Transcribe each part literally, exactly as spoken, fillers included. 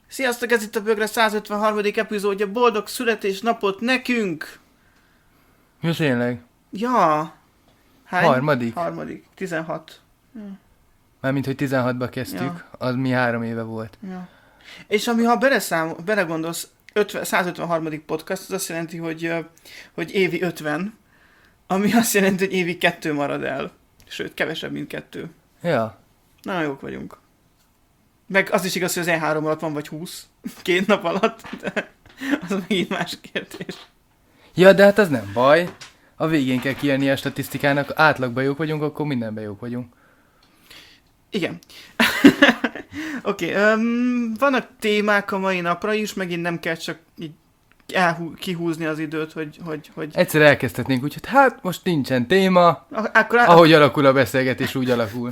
Sziasztok, ez itt a Bögre százötvenharmadik epizódja, boldog születésnapot nekünk! Ja, tényleg? Ja. Hány? Harmadik? Harmadik. tizenhat. Ja. Mármint, hogy tizenhatba kezdtük, ja. Az mi három éve volt. Ja. És ami, ha beleszám, belegondolsz, ötven, százötvenharmadik podcast, az azt jelenti, hogy, hogy évi ötven, ami azt jelenti, hogy évi kettő marad el. Sőt, kevesebb, mint kettő. Ja. Nagyon jók vagyunk. Meg az is igaz, hogy az E három alatt van, vagy húsz, két nap alatt, de az megint más kérdés. Ja, de hát az nem baj. A végén kell kijönni a statisztikának, átlagban jók vagyunk, akkor mindenben jók vagyunk. Igen. Oké, okay, um, vannak témák a mai napra is, megint nem kell csak így elhú- kihúzni az időt, hogy... hogy, hogy... Egyszer elkezdhetnénk úgy, hogy hát most nincsen téma, Akkor á... ahogy alakul a beszélgetés, úgy alakul.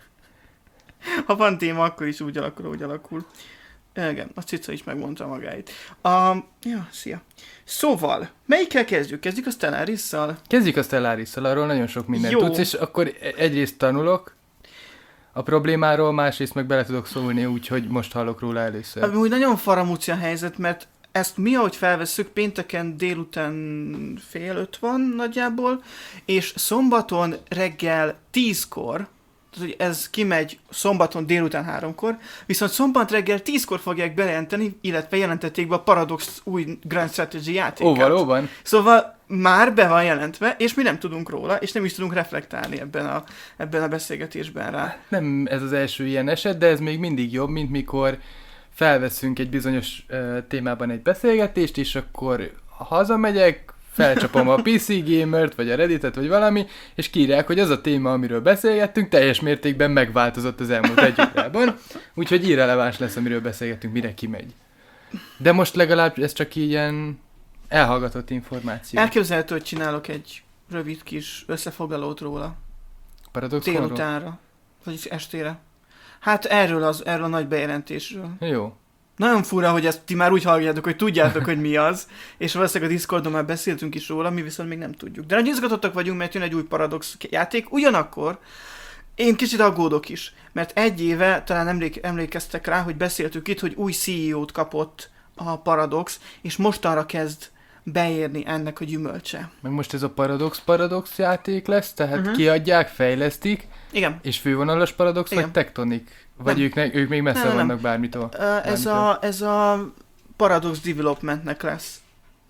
Ha van téma, akkor is úgy alakul, úgy alakul. Igen, a cica is megmondta magáit. Um, ja, szia. Szóval, melyikkel kezdjük? Kezdjük a Stellaris-szal? Kezdjük a Stellaris-szal, arról nagyon sok mindent Jó. tudsz, és akkor egyrészt tanulok a problémáról, másrészt meg bele tudok szólni úgy, hogy most hallok róla először. Amúgy nagyon faramúci a helyzet, mert ezt mi, ahogy felvesszük, pénteken délután fél öt van nagyjából, és szombaton reggel tízkor, tehát hogy ez kimegy szombaton délután háromkor, viszont szombat reggel tízkor fogják bejelenteni, illetve jelentették be a Paradox új Grand Strategy játékát. Ó, valóban? Szóval már be van jelentve, és mi nem tudunk róla, és nem is tudunk reflektálni ebben a, ebben a beszélgetésben rá. Nem ez az első ilyen eset, de ez még mindig jobb, mint mikor felveszünk egy bizonyos uh, témában egy beszélgetést, és akkor hazamegyek, felcsapom a pé cé Gamert, vagy a Redditet, vagy valami, és kiírják, hogy az a téma, amiről beszélgettünk, teljes mértékben megváltozott az elmúlt egy órában, úgyhogy irreleváns lesz, amiről beszélgettünk, mire kimegy. De most legalább ez csak ilyen elhallgatott információ. Elképzelhető, hogy csinálok egy rövid kis összefoglalót róla. Paradoxonról? Délutánra, vagy estére. Hát erről, az, erről a nagy bejelentésről. Jó. Nagyon fura, hogy ezt ti már úgy halljátok, hogy tudjátok, hogy mi az, és valószínűleg a Discordon már beszéltünk is róla, mi viszont még nem tudjuk. De nagyon izgatottak vagyunk, mert jön egy új Paradox játék, ugyanakkor én kicsit aggódok is, mert egy éve, talán emlék, emlékeztek rá, hogy beszéltük itt, hogy új cé e o-t kapott a Paradox, és mostanra kezd beérni ennek a gyümölcse. Meg most ez a Paradox Paradox játék lesz, tehát uh-huh. kiadják, fejlesztik, igen. És fővonalas Paradox, Igen. vagy Tectonic? Vagy Nem. ők, ne, ők még messze nem, nem, vannak bármitől? Uh, ez, a, ez a Paradox Developmentnek lesz.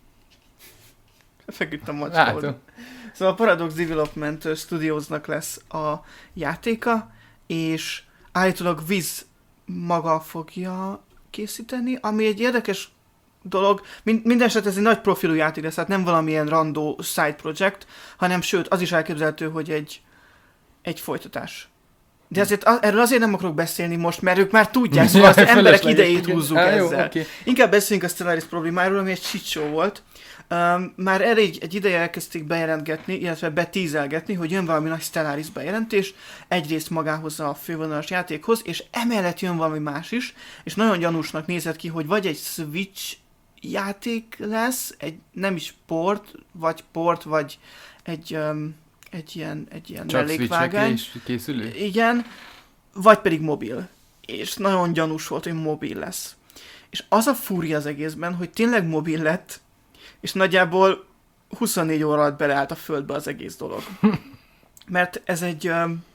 Feküdt a macskód. Szóval a Paradox Development Studiosnak lesz a játéka, és állítólag Viz maga fogja készíteni, ami egy érdekes dolog. Mind, mindenesetre ez egy nagy profilú játék lesz, tehát nem valamilyen random side project, hanem sőt, az is elképzelhető, hogy egy, egy folytatás. De azért, az, erről azért nem akarok beszélni most, mert ők már tudják, szóval az emberek idejét húzzuk Á, ezzel. Jó, okay. Inkább beszéljünk a Stellaris problémáról, ami egy shit show volt. Um, már elég egy ideje elkezdték bejelentgetni, illetve betízelgetni, hogy jön valami nagy Stellaris bejelentés, egyrészt magához a fővonalas játékhoz, és emellett jön valami más is, és nagyon gyanúsnak nézett ki, hogy vagy egy Switch játék lesz, egy nem is port, vagy port, vagy egy... Um, egy ilyen, egy ilyen csak mellékvágány. is készülő? Igen, vagy pedig mobil. És nagyon gyanús volt, hogy mobil lesz. És az a fúria az egészben, hogy tényleg mobil lett, és nagyjából huszonnégy óra alatt beleállt a földbe az egész dolog. Mert ez egy,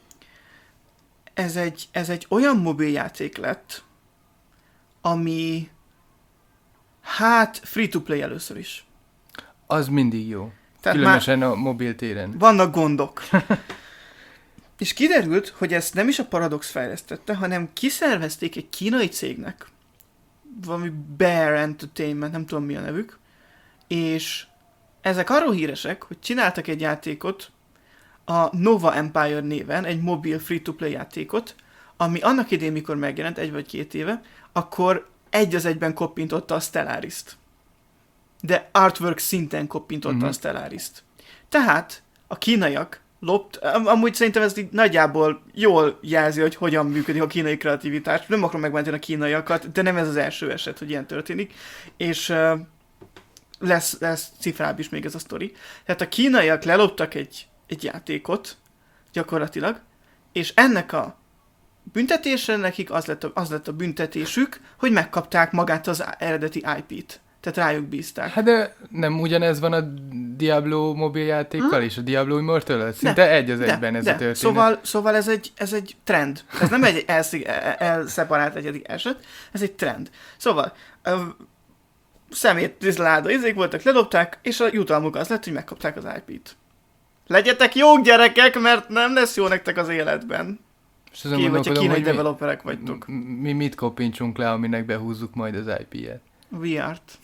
ez egy, ez egy olyan mobiljáték lett, ami hát free-to-play először is. Az mindig jó. Tehát különösen a mobil téren. Vannak gondok. És kiderült, hogy ezt nem is a Paradox fejlesztette, hanem kiszervezték egy kínai cégnek, valami Bear Entertainment, nem tudom mi a nevük, és ezek arról híresek, hogy csináltak egy játékot a Nova Empire néven, egy mobil free-to-play játékot, ami annak idején, mikor megjelent, egy vagy két éve, akkor egy az egyben koppintotta a Stellaris-t. De artwork szinten koppintotta mm-hmm. a Stellaris-t. Tehát a kínaiak lopt, amúgy szerintem ez így nagyjából jól jelzi, hogy hogyan működik a kínai kreativitás. Nem akarom megmenteni a kínaiakat, de nem ez az első eset, hogy ilyen történik. És uh, lesz, lesz cifrább is még ez a sztori. Tehát a kínaiak leloptak egy, egy játékot, gyakorlatilag, és ennek a büntetésre nekik az lett, a, az lett a büntetésük, hogy megkapták magát az eredeti i pét. Tehát rájuk bízták. Hát de nem ugyanez van a Diablo mobiljátékkal hmm? és a Diablo Immortal? Szinte de, egy az de, egyben ez de. a történet. Szóval, szóval ez, egy, ez egy trend. Ez nem egy elszig, elszeparált egyedik eset, ez egy trend. Szóval szemét tűzláda izék voltak, ledobták, és a jutalmuk az lett, hogy megkapták az i pét. Legyetek jók gyerekek, mert nem lesz jó nektek az életben. Ki, hogyha kínai developerek vagytok. Mi mit kopintsunk le, aminek behúzzuk majd az i pé-et? vé er-t.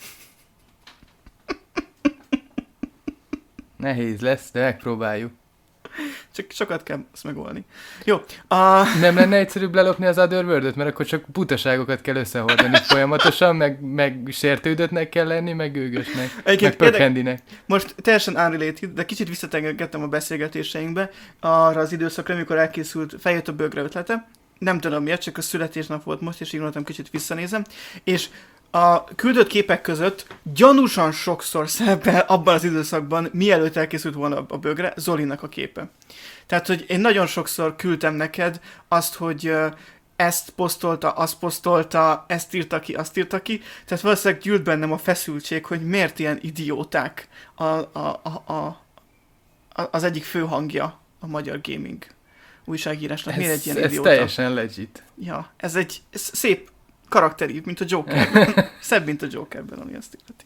Nehéz lesz, de megpróbáljuk. Csak sokat kell ezt megoldani. Jó. Uh... Nem lenne egyszerűbb lelopni az Otherworld-öt, mert akkor csak butaságokat kell összehordani folyamatosan, meg, meg sértődöttnek kell lenni, meg gőgösnek, meg pökhendinek. Most teljesen unrelated, de kicsit visszatengettem a beszélgetéseinkbe arra az időszakra, amikor elkészült, feljött a bögre ötlete. Nem tudom miért, csak a születésnap volt most, és így gondoltam, kicsit visszanézem. És a küldött képek között gyanúsan sokszor szerepel abban az időszakban, mielőtt elkészült volna a bögre, Zolinak a képe. Tehát, hogy én nagyon sokszor küldtem neked azt, hogy ezt posztolta, azt posztolta, ezt írta ki, azt írta ki. Tehát valószínűleg gyűlt bennem a feszültség, hogy miért ilyen idióták a, a, a, a, az egyik fő hangja a magyar gaming újságírásnak. Miért egy ilyen ez idióta? Ez teljesen legit. Ja, ez egy ez szép karakterív, mint a Jokerben. Szebb, mint a Jokerben, ami azt illeti.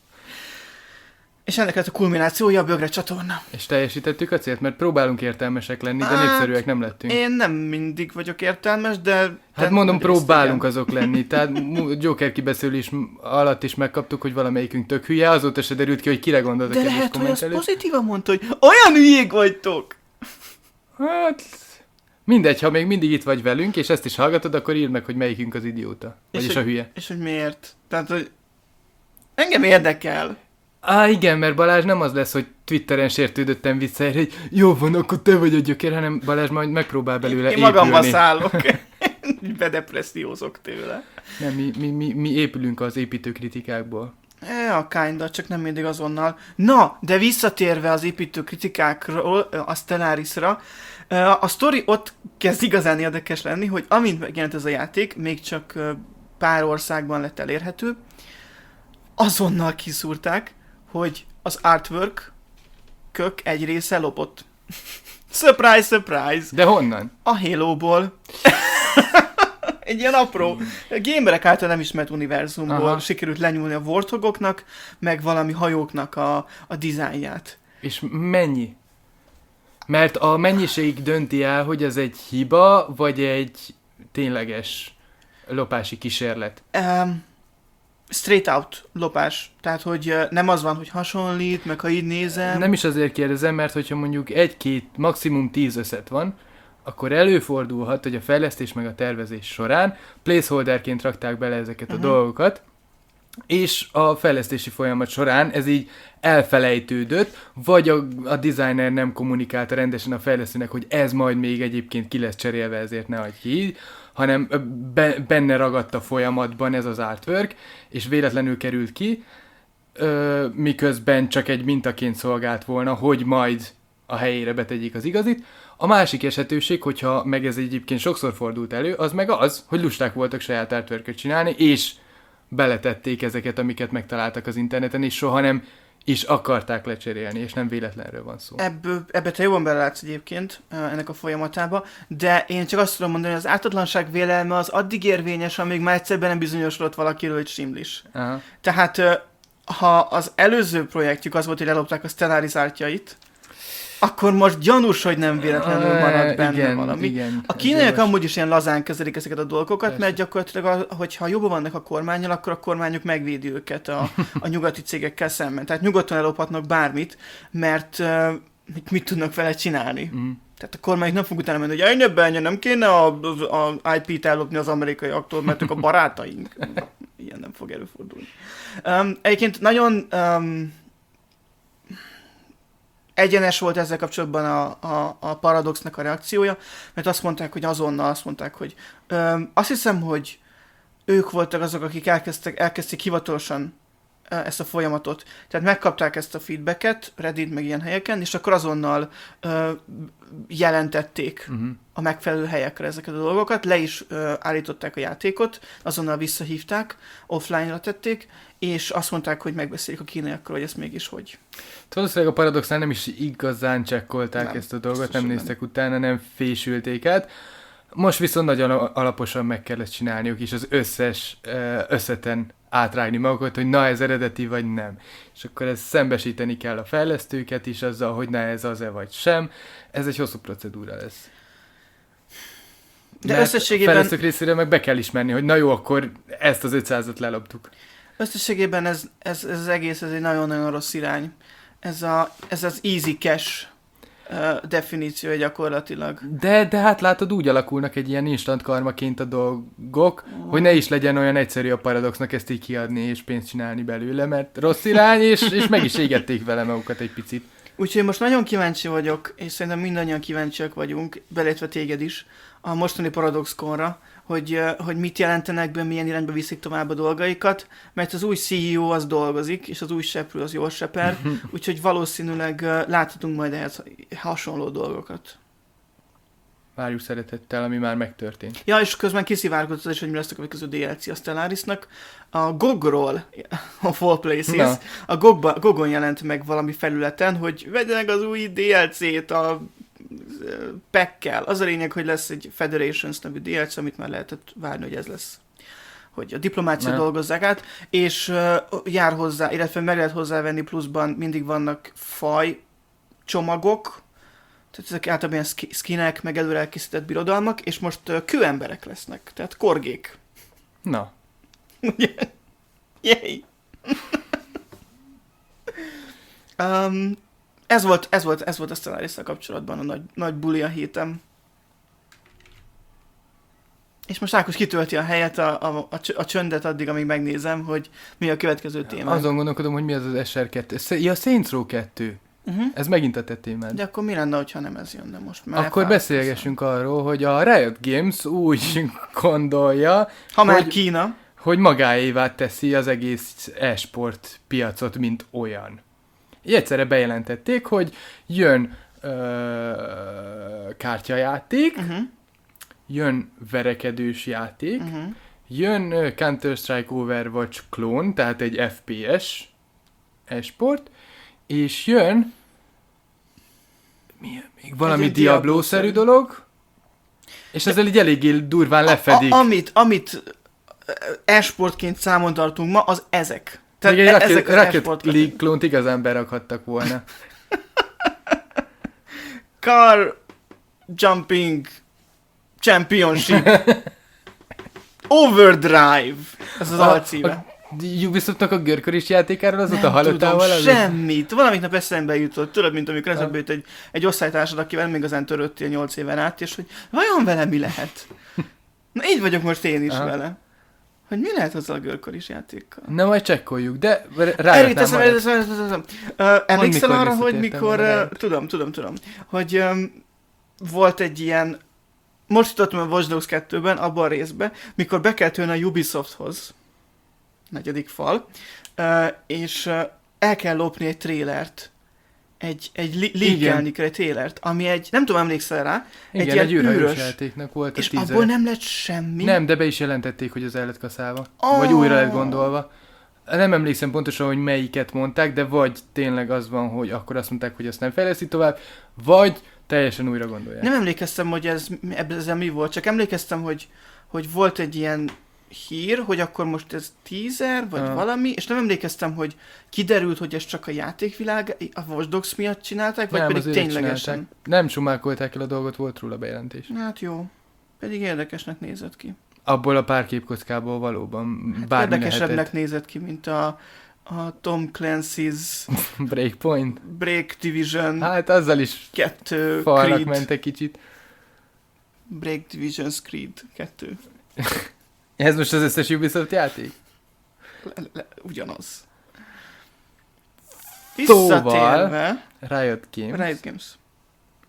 És ennek lett a kulminációja a bögre csatorna. És teljesítettük a célt, mert próbálunk értelmesek lenni, de hát, népszerűek nem lettünk. Én nem mindig vagyok értelmes, de... Hát mondom, próbálunk azok lenni. Tehát Joker kibeszélés alatt is megkaptuk, hogy valamelyikünk tök hülye, azóta se derült ki, hogy kire gondolt a kedves kommentelőt. De lehet, hogy az pozitívan mondta, hogy olyan hülyék vagytok! Hát... Mindegy, ha még mindig itt vagy velünk, és ezt is hallgatod, akkor írd meg, hogy melyikünk az idióta. Vagyis és a hülye. És hogy miért? Tehát, hogy engem érdekel. Á, igen, mert Balázs nem az lesz, hogy Twitteren sértődöttem visszaér, hogy jó van, akkor te vagy a gyökér, hanem Balázs majd megpróbál belőle épülni. Én magamba szállok. Bedepressziózok tőle. Nem, mi, mi, mi, mi épülünk az építőkritikákból. Ja, kinda, csak nem mindig azonnal. Na, de visszatérve az építőkritikákról, a Stellarisra, a sztori ott kezd igazán érdekes lenni, hogy amint megjelent ez a játék, még csak pár országban lett elérhető, azonnal kiszúrták, hogy az artwork-kök egy része lopott. Surprise, surprise! De honnan? A Halo-ból. Egy ilyen apró, gamerek által nem ismert univerzumból Aha. sikerült lenyúlni a Warthogoknak, meg valami hajóknak a, a dizájnját. És mennyi? Mert a mennyiség dönti el, hogy ez egy hiba, vagy egy tényleges lopási kísérlet. Um, straight out lopás. Tehát, hogy nem az van, hogy hasonlít, meg ha így nézem. Nem is azért kérdezem, mert hogyha mondjuk egy-két, maximum tíz összet van, akkor előfordulhat, hogy a fejlesztés meg a tervezés során placeholderként rakták bele ezeket a uh-huh. dolgokat, és a fejlesztési folyamat során ez így elfelejtődött, vagy a, a designer nem kommunikálta rendesen a fejlesztőnek, hogy ez majd még egyébként ki lesz cserélve, ezért ne hagyj ki, hanem be, benne ragadt a folyamatban ez az artwork, és véletlenül került ki, ö, miközben csak egy mintaként szolgált volna, hogy majd a helyére betegyék az igazit. A másik esetőség, hogyha meg ez egyébként sokszor fordult elő, az meg az, hogy lusták voltak saját artworköt csinálni, és beletették ezeket, amiket megtaláltak az interneten, és soha nem is akarták lecserélni, és nem véletlenről van szó. Ebből, ebbe te jobban belelátsz egyébként ennek a folyamatába, de én csak azt tudom mondani, hogy az ártatlanság vélelme az addig érvényes, amíg már egyszer nem bizonyosodott valakiről, hogy simlis. Aha. Tehát ha az előző projektjük az volt, hogy ellopták a Stellaris ártjait, akkor most gyanús, hogy nem véletlenül maradt benne igen, valami. Igen, a kínaiak amúgy is ilyen lazán kezelik ezeket a dolgokat, Persze. mert gyakorlatilag, hogyha jobban vannak a kormánnyal, akkor a kormányok megvédi őket a, a nyugati cégekkel szemben. Tehát nyugodtan ellophatnak bármit, mert uh, mit tudnak vele csinálni. Mm. Tehát a kormányok nem fog utána menni, hogy ennyi bennyi, nem kéne a, a, a i pét ellopni az amerikaiaktól, mert ők a barátaink. Ilyen nem fog előfordulni. Um, egyébként nagyon... Um, egyenes volt ezzel kapcsolatban a, a, a Paradoxnak a reakciója, mert azt mondták, hogy azonnal azt mondták, hogy öm, azt hiszem, hogy ők voltak azok, akik elkezdtek, elkezdték hivatalosan ezt a folyamatot. Tehát megkapták ezt a feedbacket, Reddit meg ilyen helyeken, és akkor azonnal ö, jelentették uh-huh. a megfelelő helyekre ezeket a dolgokat, le is ö, állították a játékot, azonnal visszahívták, offline-ra tették, és azt mondták, hogy megbeszélik a kínaiakkal, hogy ez mégis hogy. Valószínűleg a Paradoxnál nem is igazán csekkolták nem, ezt a dolgot, nem néztek nem. utána, nem fésülték át. Most viszont nagyon alaposan meg kellett csinálniuk is az összes összeten átrágni magukat, hogy na ez eredeti vagy nem. És akkor ezt szembesíteni kell a fejlesztőket is azzal, hogy na ez az-e vagy sem. Ez egy hosszú procedúra lesz. De mert összességében... a fejlesztők részére meg be kell ismerni, hogy na jó, akkor ezt az ötszázat leloptuk. Összességében ez, ez, ez az egész ez egy nagyon-nagyon rossz irány. Ez, a, ez az easy cash uh, definíciója gyakorlatilag. De, de hát látod, úgy alakulnak egy ilyen instant karmaként a dolgok, oh. hogy ne is legyen olyan egyszerű a Paradoxnak ezt így kiadni és pénzt csinálni belőle, mert rossz irány, és, és meg is égették vele magukat egy picit. Úgyhogy most nagyon kíváncsi vagyok, és szerintem mindannyian kíváncsiak vagyunk, belétve téged is, a mostani ParadoxConra, hogy, hogy mit jelentenek be, milyen irányba viszik tovább a dolgaikat, mert az új cé e o az dolgozik, és az új seprő az jól seper, úgyhogy valószínűleg láthatunk majd ehhez hasonló dolgokat. Várjuk szeretettel, ami már megtörtént. Ja, és közben kiszivárgott az is, hogy mi lesz a következő dé el cé a Stellarisnak. A gogról, of all places, no. a Gogba, Gogon jelent meg valami felületen, hogy vegyenek az új dé el cét a pack-kel. Az a lényeg, hogy lesz egy Federations nevű dé el cé, amit már lehetett várni, hogy ez lesz. Hogy a diplomáciát dolgozzák át, és uh, jár hozzá, illetve meg lehet hozzávenni pluszban, mindig vannak faj csomagok, tehát ezek általában ilyen skinek, meg előre elkészített birodalmak, és most uh, kőemberek lesznek, tehát korgék. Na. Ugye? Yay! um, ez, volt, ez, volt, ez volt a Stellaris-szel kapcsolatban a nagy, nagy buli a héten. És most Ákos kitölti a helyet, a, a, a, a csöndet addig, amíg megnézem, hogy mi a következő téma. Azon gondolkodom, hogy mi az az es er kettő. Ja, Saints Row kettő. Uh-huh. Ez megint a te témád. De akkor mi lenne, ha nem ez jönne most? Már akkor beszélgessünk arról, hogy a Riot Games úgy gondolja, ha már hogy, Kína, hogy magáévá teszi az egész e-sport piacot, mint olyan. Így egyszerre bejelentették, hogy jön ö, kártyajáték, uh-huh. jön verekedős játék, uh-huh. jön Counter-Strike Overwatch klón, tehát egy ef pé es e-sport, és jön mi, még valami Diablo-szerű dolog, és ezzel így eléggé durván lefedik. A, a, amit, amit e-sportként számon tartunk ma, az ezek. Tehát még egy e- ezek Rocket League klónt igazán berakhattak volna. Car Jumping Championship Overdrive. Ez az alcíme. Ubisoftnak a görköris játékáról azóta hallottál valamit? Semmit. Valamik nap eszembe jutott. Tudod, mint amikor eszembe jut egy, egy osztálytársad, akivel még igazán törődtél nyolc éven át, és hogy vajon vele mi lehet? Na így vagyok most én is Aha. vele. Hogy mi lehet azzal a görköris játékkal? Na majd csekkoljuk, de rájöttem majd. Emlékszel arra, hogy mikor... Uh, tudom, tudom, tudom. Hogy um, volt egy ilyen... Most jutottam a Watch Dogs kettőben, abban a részben, mikor be kell tőlni a Ubisofthoz, negyedik fal, uh, és uh, el kell lopni egy trélert. Egy, egy li- leakelni kell egy trélert, ami egy, nem tudom, emlékszel rá, igen, egy ilyen egy űrhajós játéknak volt a és tízer. abból nem lett semmi. Nem, de be is jelentették, hogy az el lett kaszálva. Oh. Vagy újra lett gondolva. Nem emlékszem pontosan, hogy melyiket mondták, de vagy tényleg az van, hogy akkor azt mondták, hogy azt nem fejleszti tovább, vagy teljesen újra gondolják. Nem emlékeztem, hogy ez, ezzel mi volt, csak emlékeztem, hogy, hogy volt egy ilyen hír, hogy akkor most ez teaser, vagy ah. valami, és nem emlékeztem, hogy kiderült, hogy ez csak a játékvilág, a Watch Dogs miatt csinálták, vagy nem, pedig ténylegesen. Csinálták. Nem sumálkolták el a dolgot, volt róla bejelentés. Hát jó, pedig érdekesnek nézett ki. Abból a pár képkockából valóban hát bármi érdekesebbnek lehetett. nézett ki, mint a, a Tom Clancy's Breakpoint. Break Division. Hát azzal is kettő falnak ment egy kicsit. Break Division Creed kettő. Ez most az összes Ubisoft játék? Le, le, ugyanaz. Szóval, Riot Games. Riot Games.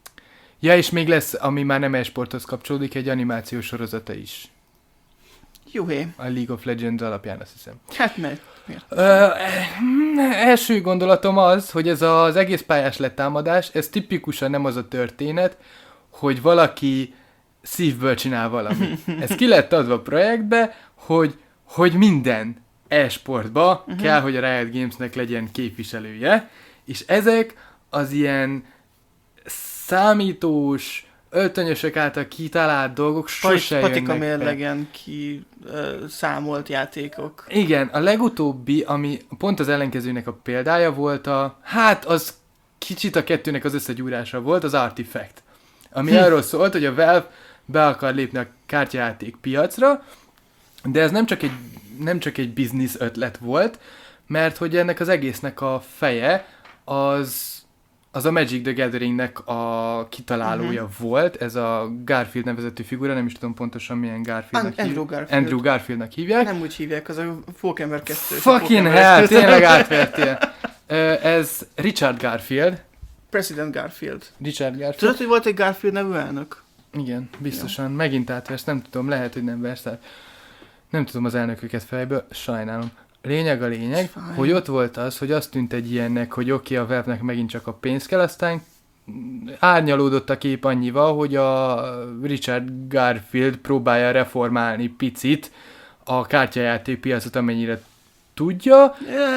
Ja, és még lesz, ami már nem e-sporthoz kapcsolódik, egy animációs sorozata is. Juhé. A League of Legends alapján, azt hiszem. Hát mert, miért? Ö, első gondolatom az, hogy ez az egész pályás letámadás, ez tipikusan nem az a történet, hogy valaki szívből csinál valamit. Ez ki lett adva a projektbe, hogy, hogy minden e-sportba uh-huh. kell, hogy a Riot Gamesnek legyen képviselője, és ezek az ilyen számítós, öltönyösök által kitalált dolgok sose jönnek Patika mérlegen ki uh, számolt játékok. Igen, a legutóbbi, ami pont az ellenkezőnek a példája volt a, hát az kicsit a kettőnek az összegyúrása volt, az Artifact. Ami hm. arról szólt, hogy a Valve be akar lépni a kártyajáték piacra, de ez nem csak egy, nem csak egy business ötlet volt, mert hogy ennek az egésznek a feje az az a Magic the Gatheringnek a kitalálója uh-huh. volt, ez a Garfield nevezetű figura, nem is tudom pontosan milyen Garfieldnak Andrew hívják. Garfield. Andrew Garfieldnak hívják. Nem úgy hívják, az a Pókember kettő. Fucking hell, tényleg átvertél. Ez Richard Garfield. President Garfield. Richard Garfield. Tudod, hogy volt egy Garfield nevű elnök? Igen, biztosan. Ja. Megint átversz, nem tudom, lehet, hogy nem versz át. Nem tudom az elnököket fejből, sajnálom. Lényeg a lényeg, Fine. hogy ott volt az, hogy azt tűnt egy ilyennek, hogy oké, okay, a Valve-nek megint csak a pénz kell, aztán árnyalódott a kép annyival, hogy a Richard Garfield próbálja reformálni picit a kártyajáték piacot, amennyire tudja.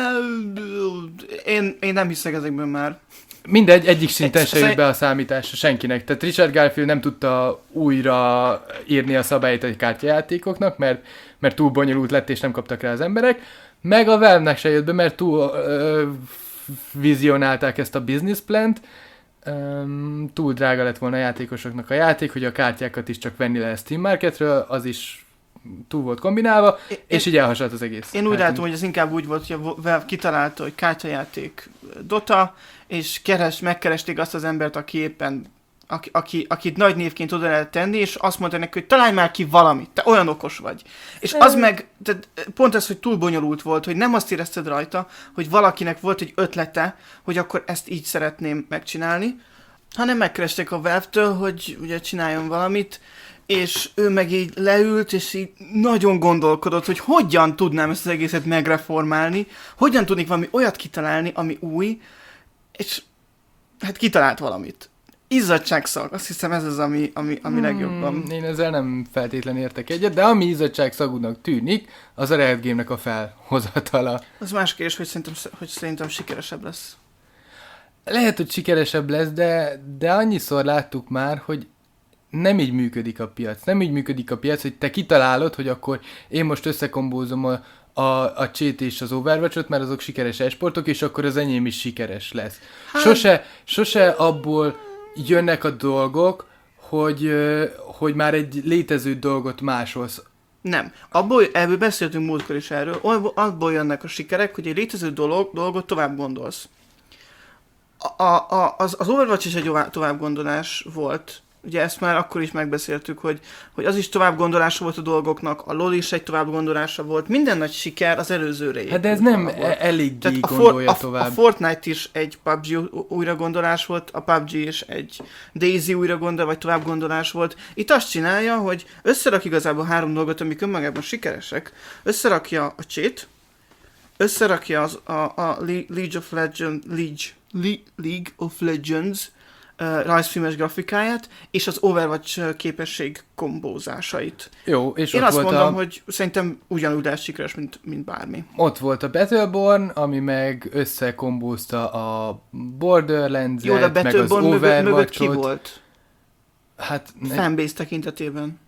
Én, én nem hiszek ezekben már. Mindegy, egyik szinten se jött be a számításra senkinek. Tehát Richard Garfield nem tudta újra írni a szabályait a kártyajátékoknak, mert, mert túl bonyolult lett, és nem kaptak rá az emberek. Meg a Valve-nek se jött be, mert túl ö, vizionálták ezt a business plant. Um, túl drága lett volna a játékosoknak a játék, hogy a kártyákat is csak venni lehet Steam Marketről, az is túl volt kombinálva, én, és így elhasalt az egész. Én úgy látom, hogy ez inkább úgy volt, hogy a Valve kitalálta, hogy kártyajáték Dota, és keres, megkeresték azt az embert, aki éppen, aki, aki, akit nagy névként oda lehet tenni, és azt mondta neki, hogy találj már ki valamit, te olyan okos vagy. És az meg, tehát pont ez, hogy túl bonyolult volt, hogy nem azt érezted rajta, hogy valakinek volt egy ötlete, hogy akkor ezt így szeretném megcsinálni, hanem megkeresték a Valve-től, hogy ugye csináljon valamit, és ő meg így leült, és így nagyon gondolkodott, hogy hogyan tudnám ezt az egészet megreformálni, hogyan tudnék valami olyat kitalálni, ami új, és hát kitalált valamit. Izzadságszag, azt hiszem ez az, ami, ami, ami hmm, legjobban. Én ezzel nem feltétlenül értek egyet, de ami izzadságszagúnak tűnik, az a Riot Game-nek a felhozatala. Az más kérdés, hogy szerintem, hogy szerintem sikeresebb lesz. Lehet, hogy sikeresebb lesz, de, de annyiszor láttuk már, hogy nem így működik a piac. Nem így működik a piac, hogy te kitalálod, hogy akkor én most összekombózom a, a, a Cheat és az Overwatch-ot, mert azok sikeres esportok, és akkor az enyém is sikeres lesz. Hát... Sose, sose abból jönnek a dolgok, hogy, hogy már egy létező dolgot másolsz. Nem. Abból, ebből beszéltünk múltkor is erről, abból jönnek a sikerek, hogy egy létező dolog, dolgot tovább gondolsz. A, a, az, az Overwatch is egy tovább gondolás volt. Ugye ezt már akkor is megbeszéltük, hogy, hogy az is tovább gondolása volt a dolgoknak, a LoL is egy tovább gondolása volt. Minden nagy siker az előzőre épült. Hát de ez nem eléggé a gondolja for, tovább. A, a Fortnite is egy pé u bé gé újra gondolás volt, a pé u bé gé is egy DayZ újra gondol, vagy tovább gondolás volt. Itt azt csinálja, hogy összerak igazából három dolgot, amik önmagában sikeresek. Összerakja a Cheat, összerakja az, a, a League of Legends, League, League of Legends Uh, rajzfilmes grafikáját, és az Overwatch képesség kombózásait. Jó, és Én ott azt volt mondom, a... hogy szerintem ugyanúgy lesz sikeres, mint, mint bármi. Ott volt a Battleborn, ami meg összekombózta a Borderlands-et, Jó, de meg az Battleborn mögött, mögött ki Overwatch-ot. volt? Hát... Ne... Fanbase tekintetében.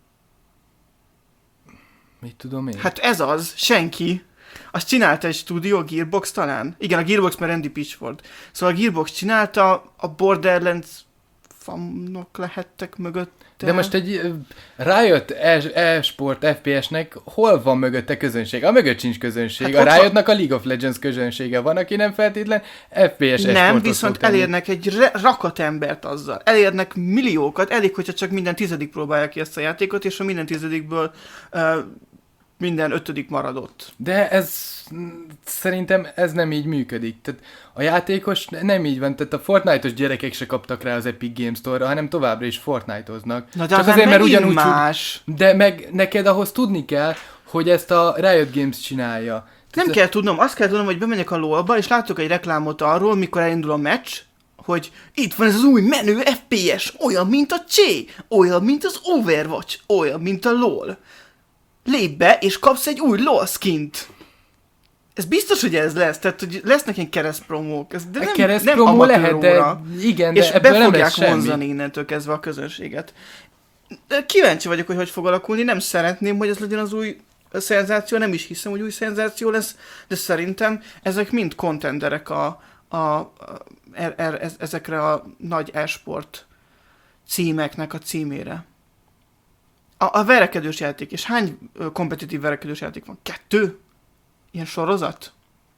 Mit tudom én? Hát ez az, senki. Azt csinálta egy stúdió, a Gearbox talán? Igen, a Gearbox, mert Randy Pitch volt. Szóval a Gearbox csinálta, a Borderlands fanok lehettek mögötte. De most egy Riot e-sport ef pé es-nek hol van mögötte közönség? A mögött sincs közönség. Hát a Riotnak a League of Legends közönsége van, aki nem feltétlen ef pé es e-sportot Nem, viszont elérnek egy re- rakat embert azzal. Elérnek milliókat, elég, hogyha csak minden tizedik próbálja ki ezt a játékot, és a minden tizedikből uh, minden ötödik maradott. De ez szerintem ez nem így működik. Tehát a játékos nem így van, tehát a Fortnite-os gyerekek se kaptak rá az Epic Games Store-ra, hanem továbbra is Fortnite-oznak. Na de csak azért, mert ugyanúgy más. De meg neked ahhoz tudni kell, hogy ezt a Riot Games csinálja. Nem tehát kell tudnom, azt kell tudnom, hogy bemegyek a lolba, és látok egy reklámot arról, mikor elindul a meccs, hogy itt van ez az új menő ef pé es, olyan, mint a Csé, olyan, mint az Overwatch, olyan, mint a LOL. Lépj be, és kapsz egy új LOL skint. Ez biztos, hogy ez lesz, tehát hogy lesznek ilyen keresztpromók. Ez, de nem, keresztpromó lehet, de igen, de és ebből be nem fogják lesz semmi. vonzani innentől kezdve a közönséget. De kíváncsi vagyok, hogy hogy fog alakulni, nem szeretném, hogy ez legyen az új szenzáció, nem is hiszem, hogy új szenzáció lesz, de szerintem ezek mind contenderek a, a, a, er, er, ezekre a nagy e-sport címeknek a címére. A, a verekedős játék, és hány ö, kompetitív verekedős játék van? Kettő? Ilyen sorozat?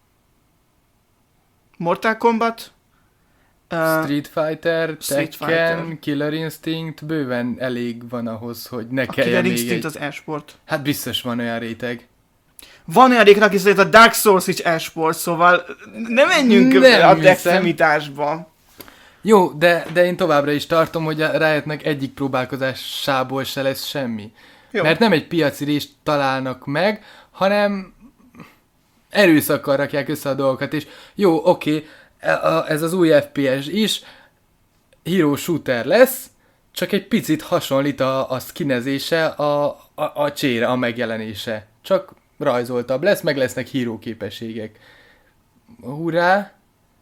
Mortal Kombat? Uh, Street Fighter, Street Tekken, Fighter. Killer Instinct, bőven elég van ahhoz, hogy ne a kelljen Killer még Instinct egy... az e-sport. Hát biztos van olyan réteg. Van olyan régen, aki szerint a Dark Souls is e-sport, szóval ne menjünk Nem a hiszem. extremitásba. Jó, de, de én továbbra is tartom, hogy a Riotnek egyik próbálkozásából se lesz semmi. Jó. Mert nem egy piaci részt találnak meg, hanem erőszakkal rakják össze a dolgokat, és jó, oké, ez az új ef pé es is hero shooter lesz, csak egy picit hasonlít a, a skinezése a, a, a csére, a megjelenése. Csak rajzoltabb lesz, meg lesznek híró képességek. Hurrá!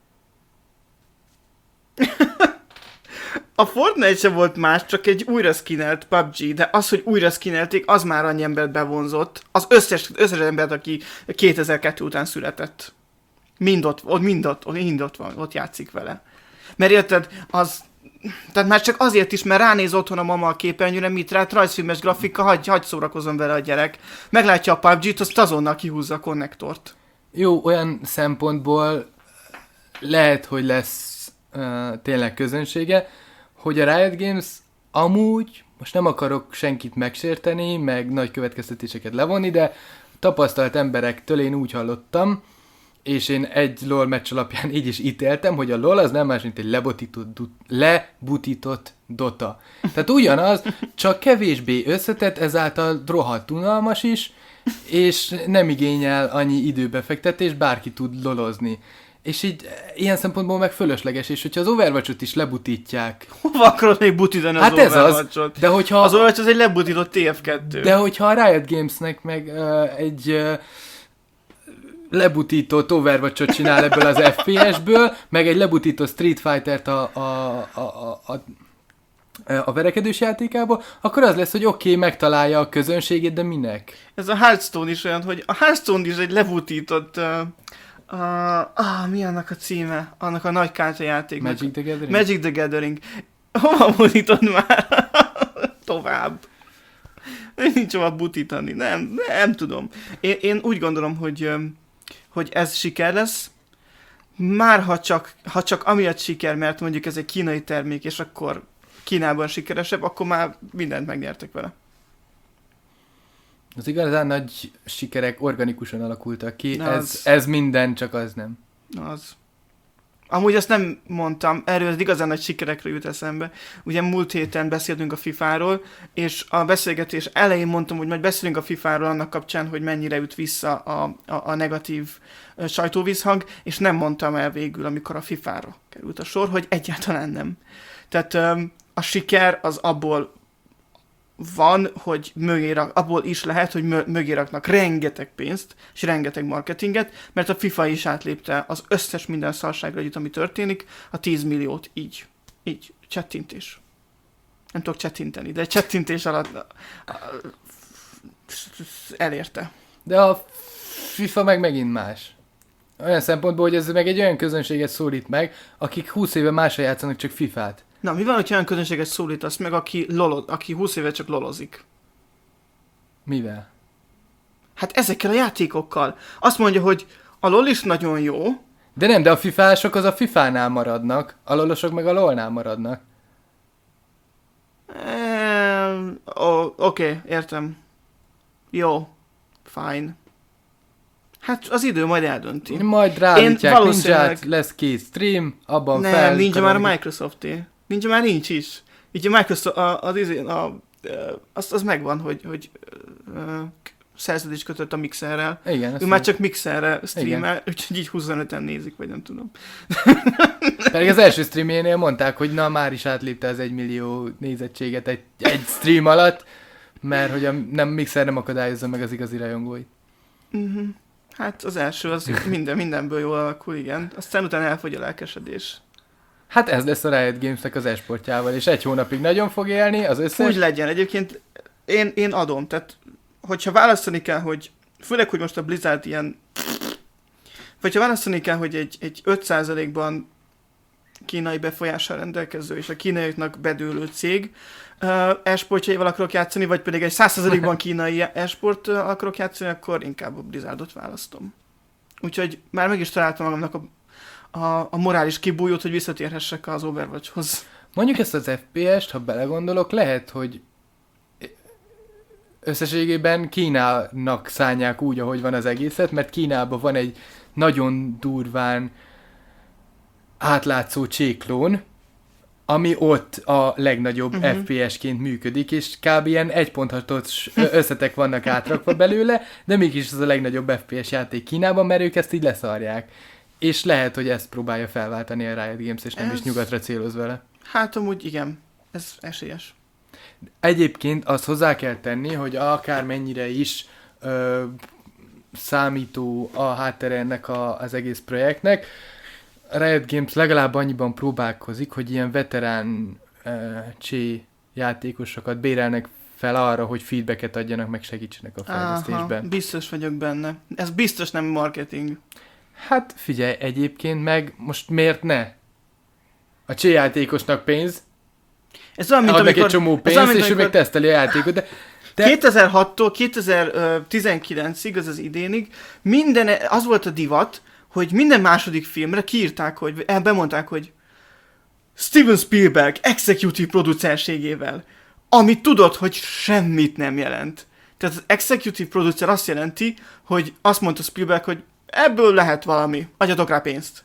A Fortnite sem volt más, csak egy újra skinelt pé u bé gé, de az, hogy újra skinelték, az már annyi embert bevonzott. Az összes, összes embert, aki kétezer-kettő után született. Mind ott, ott, mind ott, mind ott van, ott játszik vele. Mert érted, az... Tehát már csak azért is, mert ránéz otthon a mama a képernyőre, mit rá, rajzfilmes grafika, hagy, hagy szórakozom vele a gyerek. Meglátja a pé u bé gét, azt azonnal kihúzza a konnektort. Jó, olyan szempontból lehet, hogy lesz uh, tényleg közönsége, hogy a Riot Games amúgy, most nem akarok senkit megsérteni, meg nagy következtetéseket levonni, de tapasztalt emberektől én úgy hallottam, és én egy LOL meccs alapján így is ítéltem, hogy a LOL az nem más, mint egy lebutított, lebutított Dota. Tehát ugyanaz, csak kevésbé összetett, ezáltal rohadt unalmas is, és nem igényel annyi időbefektetés, bárki tud lolozni. És így ilyen szempontból meg fölösleges, és hogyha az Overwatch-ot is lebutítják... Hova akarod még butítani az hát ez Overwatch-ot? az, de hogyha... Az Overwatch az egy lebutított té ef kettő. De hogyha a Riot Gamesnek meg uh, egy uh, lebutított Overwatch-ot csinál ebből az ef pé es-ből, meg egy lebutított Street Fighter-t a, a, a, a, a, a verekedős játékából, akkor az lesz, hogy oké, okay, megtalálja a közönségét, de minek? Ez a Hearthstone is olyan, hogy a Hearthstone is egy lebutított... Uh, uh, ah, mi annak a címe? Annak a nagy kártyajátéknak. Magic the Gathering? Magic the Gathering. Hova butítod már? Tovább. Nincs hova butítani. Nem, nem tudom. Én, én úgy gondolom, hogy, hogy ez siker lesz. Már ha csak, ha csak amiatt siker, mert mondjuk ez egy kínai termék, és akkor Kínában sikeresebb, akkor már mindent megnyertek vele. Az igazán nagy sikerek organikusan alakultak ki, Na ez, az... ez minden, csak az nem. Az. Amúgy azt nem mondtam, erről az igazán nagy sikerekről jut eszembe. Ugye múlt héten beszéltünk a fifáról, és a beszélgetés elején mondtam, hogy majd beszélünk a fifáról annak kapcsán, hogy mennyire jut vissza a, a, a negatív sajtóvízhang, és nem mondtam el végül, amikor a fifára került a sor, hogy egyáltalán nem. Tehát a siker az abból van, hogy mögé rak, abból is lehet, hogy mö, mögé raknak rengeteg pénzt, és rengeteg marketinget, mert a FIFA is átlépte az összes minden szarságra együtt, ami történik, a tíz milliót így. Így. Csettintés. Nem tudok csettinteni, de csettintés alatt elérte. De a FIFA meg megint más. Olyan szempontból, hogy ez meg egy olyan közönséget szólít meg, akik húsz éve másra játszanak csak fifát. Na, mi van, hogyha olyan közönséget szólítasz meg, aki, lolo, aki húsz éve csak lolozik? Mivel? Hát ezekkel a játékokkal. Azt mondja, hogy a LOL is nagyon jó. De nem, de a fifások az a fifánál maradnak, a lolosok meg a lolnál maradnak. Ehm, Oké, okay, értem. Jó. fine. Hát az idő majd eldönti. Majd ráállítják valószínűleg... Ninját, lesz két stream, abban Nem, fel... Ninja már a Microsofté. Ninja már nincs is. Így a Microsoft, a, az, a, a, az, az megvan, hogy, hogy uh, szerződés kötött a Mixerrel. Igen. Ő már csak Mixerre streamel, úgyhogy így huszonöten nézik, vagy nem tudom. Pedig az első streamjénél mondták, hogy na már is átlépte az egymillió nézettséget egy, egy stream alatt, mert hogy a nem, Mixer nem akadályozza meg az igazi rajongóit. Uh-huh. Hát az első, az minden, mindenből jól alakul, igen. Aztán utána elfogy a lelkesedés. Hát ez lesz a Riot Gamesnek az esportjával, és egy hónapig nagyon fog élni az összes... Úgy legyen. Egyébként én, én adom, tehát hogyha választani kell, hogy főleg, hogy most a Blizzard ilyen... Vagy ha választani kell, hogy egy, egy öt százalékban kínai befolyással rendelkező és a kínaiaknak bedőlő cég uh, esportjaival akarok játszani, vagy pedig egy száz százalékban kínai esport uh, akarok játszani, akkor inkább a Blizzardot választom. Úgyhogy már meg is találtam magamnak a, a, a morális kibújót, hogy visszatérhessek az Overwatchhoz. Mondjuk ezt az ef pé est, ha belegondolok, lehet, hogy összességében Kínának szánják úgy, ahogy van az egészet, mert Kínában van egy nagyon durván átlátszó cséklón, ami ott a legnagyobb uh-huh. ef pé es-ként működik, és kb. Ilyen egy pont hatos összetek vannak átrakva belőle, de mégis ez a legnagyobb ef pé es játék Kínában, mert ők ezt így leszarják. És lehet, hogy ezt próbálja felváltani a Riot Games, és nem ez... is nyugatra céloz vele. Hát amúgy igen, ez esélyes. Egyébként azt hozzá kell tenni, hogy akármennyire is ö, számító a háttere ennek a, az egész projektnek, a Riot Games legalább annyiban próbálkozik, hogy ilyen veterán uh, csé játékosokat bérelnek fel arra, hogy feedbacket adjanak, meg segítsenek a fejlesztésben. Aha, biztos vagyok benne. Ez biztos nem marketing. Hát figyelj, egyébként meg most miért ne? A csé játékosnak pénz, ez olyan, mint ad amikor, neki egy csomó pénzt, és amikor... ő meg teszteli a játékot, de... de... kétezer-hattól kétezer-tizenkilencig, az az idénig, minden, az volt a divat, hogy minden második filmre kiírták, hogy bemondták, hogy Steven Spielberg executive producerségével, ami tudod, hogy semmit nem jelent. Tehát az executive producer azt jelenti, hogy azt mondta Spielberg, hogy ebből lehet valami, adjatok rá pénzt.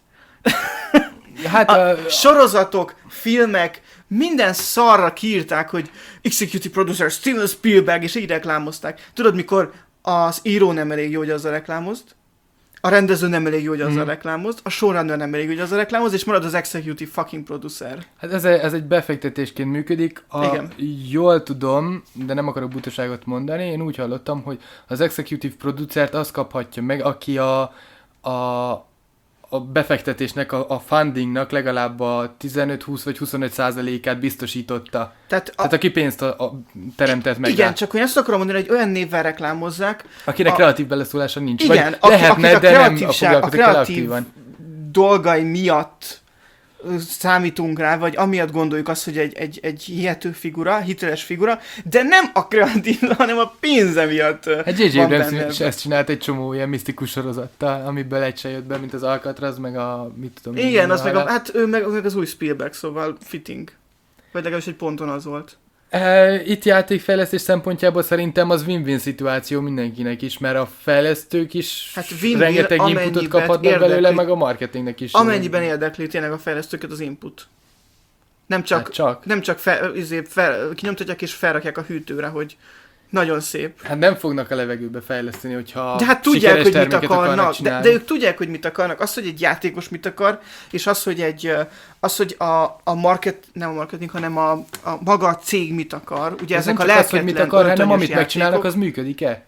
Hát a, a sorozatok, filmek, minden szarra kiírták, hogy executive producer Steven Spielberg, és így reklámozták. Tudod, mikor az író nem elég jó, hogy azzal reklámozd, a rendező nem elég jó, hogy azzal mm. reklámozd, a showrunner nem elég jó, hogy azzal reklámozd, és marad az executive fucking producer. Hát ez, ez egy befektetésként működik. A, Igen. Jól tudom, de nem akarok butaságot mondani, én úgy hallottam, hogy az executive producert azt kaphatja meg, aki a, a a befektetésnek, a, a fundingnak legalább a tizenöt, húsz vagy huszonöt százalékát biztosította. Tehát, a, Tehát aki pénzt a, a teremtett meg. Igen, rá. Csak hogy ezt akarom mondani, hogy olyan névvel reklámozzák. Akinek a, kreatív beleszólása nincs. Igen, vagy lehetne, a de nem a foglalkozik a kreatív dolgai miatt számítunk rá, vagy amiatt gondoljuk azt, hogy egy, egy, egy hihető figura, hiteles figura, de nem a kreatív, hanem a pénze miatt. Hát jé jé Abrams ezt csinált egy csomó ilyen misztikus sorozattal, amiből egy se jött be, mint az Alcatraz, meg a mit tudom. Igen, az meg, a, hát ő meg, meg az új Spielberg, szóval fitting. Vagy legalábbis egy ponton az volt. Itt játékfejlesztés szempontjából szerintem az win-win szituáció mindenkinek is, mert a fejlesztők is hát rengeteg inputot kaphatnak belőle, meg a marketingnek is. Amennyiben érdekli tényleg a fejlesztőket az input. Nem csak, hát csak. Nem csak fel, izé, fel, kinyomtatják és felrakják a hűtőre, hogy nagyon szép. Hát nem fognak a levegőbe fejleszteni, hogyha de hát tudják, hogy mit akarnak. De, de ők tudják, hogy mit akarnak. Az, hogy egy játékos mit akar, és az, hogy egy, az, hogy a, a market, nem a marketing, hanem a, a maga a cég mit akar. Ugye ez ezek a lelketlen, az, hogy mit akar, hanem amit játékok. Megcsinálnak, az működik-e?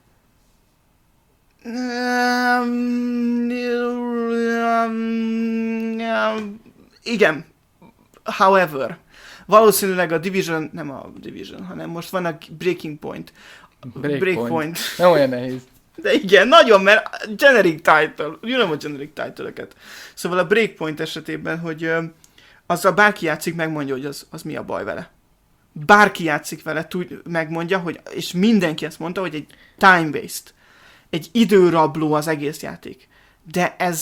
Um, um, igen. However, valószínűleg a Division, nem a Division, hanem most van a Breaking Point. Breakpoint. Breakpoint. Nem olyan nehéz. De igen, nagyon, mert generic title, jön a generic title-eket. Szóval a Breakpoint esetében, hogy ö, azzal bárki játszik, megmondja, hogy az, az mi a baj vele. Bárki játszik vele, tud, megmondja, hogy, és mindenki ezt mondta, hogy egy time waste. Egy időrabló az egész játék. De ez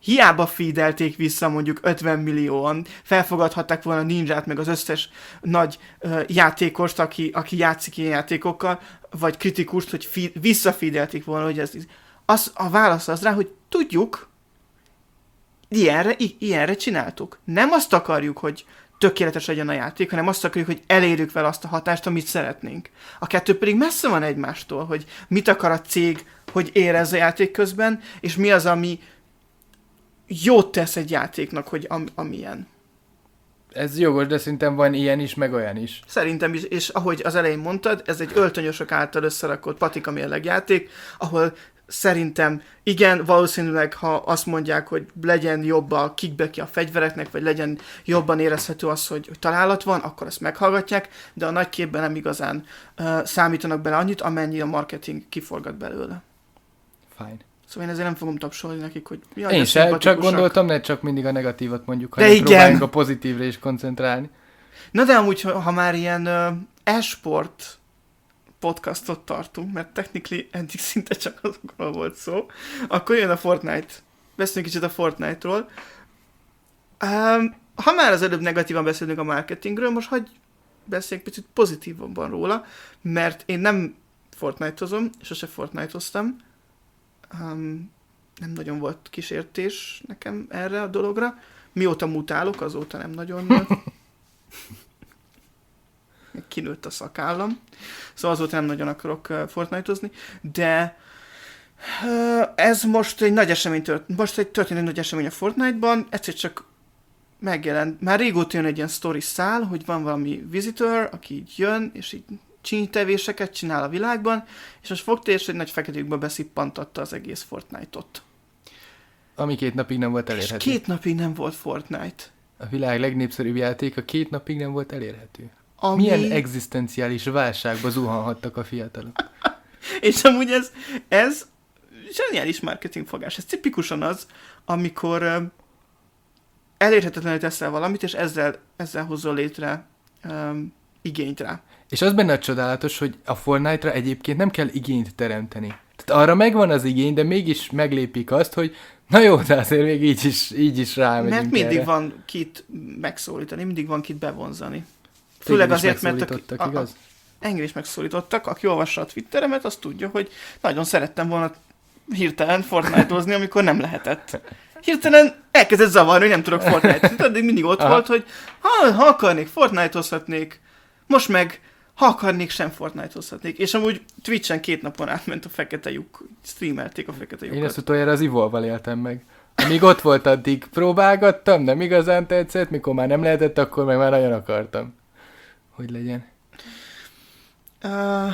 hiába feedelték vissza mondjuk ötven millióan, felfogadhatták volna Ninját, meg az összes nagy uh, játékost, aki, aki játszik ilyen játékokkal, vagy kritikust, hogy fi- visszafeedelték volna, hogy ez... Az, a válasz az rá, hogy tudjuk, ilyenre, i- ilyenre csináltuk. Nem azt akarjuk, hogy tökéletes legyen a játék, hanem azt akarjuk, hogy elérjük vele azt a hatást, amit szeretnénk. A kettő pedig messze van egymástól, hogy mit akar a cég, hogy érezze a játék közben, és mi az, ami jót tesz egy játéknak, hogy am- amilyen. Ez jogos, de szerintem van ilyen is, meg olyan is. Szerintem is, és ahogy az elején mondtad, ez egy öltönyösök által összerakott patika mérleg játék, ahol szerintem igen, valószínűleg, ha azt mondják, hogy legyen jobb a kickbacki a fegyvereknek, vagy legyen jobban érezhető az, hogy, hogy találat van, akkor ezt meghallgatják, de a nagy képben nem igazán uh, számítanak bele annyit, amennyi a marketing kiforgat belőle. Fine. Szóval én ezért nem fogom tapsolni nekik, hogy jaj, Én sem, csak gondoltam, ne csak mindig a negatívat mondjuk, hanem igen. próbáljunk a pozitívra is koncentrálni. Na de amúgy, ha már ilyen uh, e-sport podcastot tartunk, mert technically eddig szinte csak azokról volt szó, akkor jön a Fortnite. Beszéljünk kicsit a Fortnite-ról. Um, ha már az előbb negatívan beszélünk a marketingről, most hagyj beszéljünk picit pozitívabban róla, mert én nem Fortnite-ozom, sose Fortnite-oztam. Um, nem nagyon volt kísértés nekem erre a dologra. Mióta mutálok, azóta nem nagyon... kinőtt a szakállam. Szóval azóta nem nagyon akarok uh, Fortnite-ozni, de uh, ez most egy nagy esemény tört, most egy történő nagy esemény a Fortnite-ban, egyszer csak megjelent. Már régóta jön egy ilyen sztori szál, hogy van valami visitor, aki így jön, és így csínytevéseket csinál a világban, és most fogta és egy nagy feketékbe beszippantatta az egész Fortnite-ot. Ami két napig nem volt elérhető. És két napig nem volt Fortnite. A világ legnépszerűbb játéka két napig nem volt elérhető. Ami... Milyen egzisztenciális válságba zuhanhattak a fiatalok? És amúgy ez, ez zseniális marketingfogás. Ez tipikusan az, amikor uh, elérhetetlenül teszel valamit, és ezzel, ezzel hozol létre um, igényt rá. És az benne a csodálatos, hogy a Fortnite-ra egyébként nem kell igényt teremteni. Tehát arra megvan az igény, de mégis meglépik azt, hogy na jó, de azért még így is, így is rámegyünk. Mert mindig erre. Van kit megszólítani, mindig van kit bevonzani. Főleg azért, mert a, a, a, engem is megszólítottak, aki olvassa a Twitteremet, az tudja, hogy nagyon szerettem volna hirtelen Fortnite-ozni, amikor nem lehetett. Hirtelen elkezdett zavarni, hogy nem tudok Fortnite-ozni. Addig mindig ott Aha. volt, hogy ha, ha akarnék, Fortnite-ozhatnék. Most meg, ha akarnék, sem Fortnite-ozhatnék. És amúgy Twitch-en két napon átment a fekete lyuk. Streamelték a fekete lyukat. Én ezt utoljára az Evolve-val éltem meg. Amíg ott volt, addig próbálgattam, nem igazán tetszett, mikor már nem lehetett, akkor meg már nagyon akartam, hogy legyen. Uh,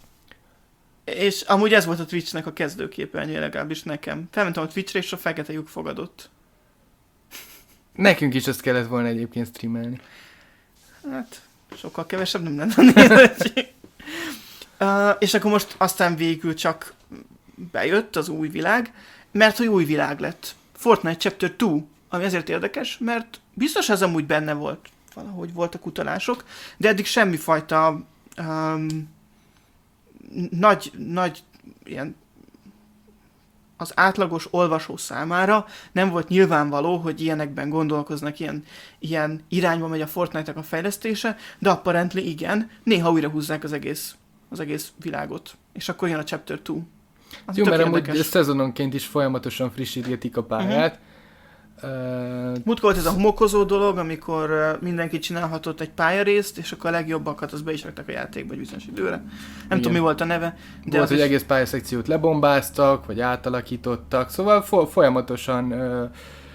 és amúgy ez volt a Twitch-nek a kezdőképernyője, legalábbis nekem. Felmentem a Twitch-re, és a fekete lyuk fogadott. Nekünk is ezt kellett volna egyébként streamelni. Hát, sokkal kevesebb nem lenne a nézettség. uh, és akkor most aztán végül csak bejött az új világ, mert hogy új világ lett. Fortnite Chapter kettő, ami ezért érdekes, mert biztos ez amúgy benne volt, valahogy voltak utalások, de eddig semmifajta um, nagy, nagy ilyen az átlagos olvasó számára nem volt nyilvánvaló, hogy ilyenekben gondolkoznak, ilyen, ilyen irányba megy a Fortnite-nak a fejlesztése, de apparently igen, néha újra húzzák az egész, az egész világot. És akkor jön a Chapter kettő. Az jó, mert érdekes. amúgy szezononként is folyamatosan frissítgetik a pályát. Uh-huh. Uh, Múlt volt ez a homokozó dolog, amikor uh, mindenki csinálhatott egy pályarészt, és akkor a legjobbakat az be is raktak a játékba egy bizonyos időre. Nem igen. tudom, mi volt a neve. De volt, hogy is... egész pályaszekciót lebombáztak, vagy átalakítottak, szóval fo- folyamatosan uh,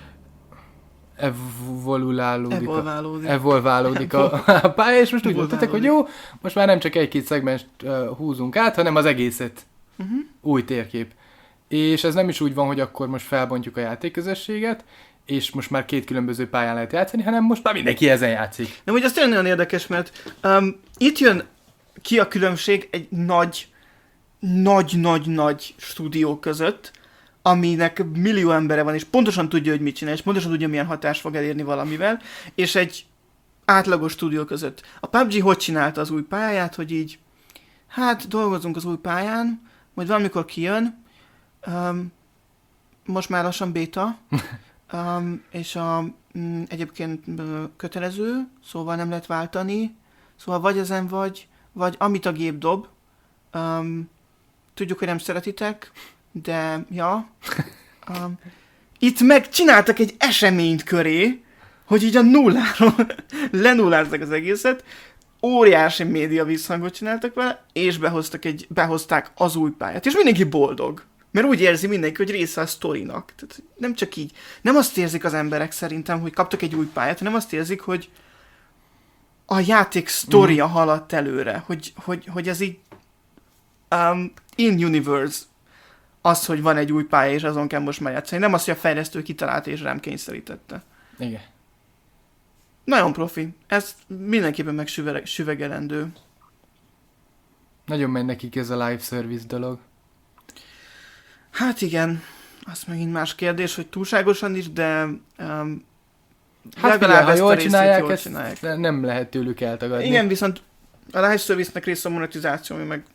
evolulálódik, evolválódik, a, evolválódik a, a pálya, és most úgy mondták, hogy jó, most már nem csak egy-két szegmest uh, húzunk át, hanem az egészet. Uh-huh. Új térkép. És ez nem is úgy van, hogy akkor most felbontjuk a játékközösséget, és most már két különböző pályán lehet játszani, hanem most már mindenki ezen játszik. De ugye ez tényleg nagyon érdekes, mert um, itt jön ki a különbség egy nagy, nagy-nagy-nagy stúdió között, aminek millió embere van, és pontosan tudja, hogy mit csinál, és pontosan tudja, milyen hatást fog elérni valamivel, és egy átlagos stúdió között. A pé u bé gé hogy csinálta az új pályáját, hogy így, hát dolgozunk az új pályán, majd valamikor kijön, um, most már lassan béta, Um, és a, mm, egyébként kötelező, szóval nem lehet váltani, szóval vagy ezen vagy, vagy amit a gép dob. Um, tudjuk, hogy nem szeretitek, de ja. Um, itt meg csináltak egy eseményt köré, hogy így a nulláról lenulláztak az egészet, óriási média visszhangot csináltak vele, és behoztak egy, behozták az új pályát. És mindenki boldog. Mert úgy érzi mindenki, hogy része a sztorinak. Tehát nem csak így. Nem azt érzik az emberek szerintem, hogy kaptak egy új pályát, hanem azt érzik, hogy a játék sztoria mm. haladt előre. Hogy, hogy, hogy ez így um, in-universe az, hogy van egy új pálya, és azon kell most már játszani. Nem az, hogy a fejlesztő kitalált és rám kényszerítette. Igen. Nagyon profi. Ez mindenképpen meg süvegelendő. Nagyon megy nekik ez a live service dolog. Hát igen. Az megint más kérdés, hogy túlságosan is, de um, hát legalább ha jól csinálják, jól ezt csinálják. Nem lehet tőlük eltagadni. Igen, viszont a live service-nek része a monetizáció, ami meg...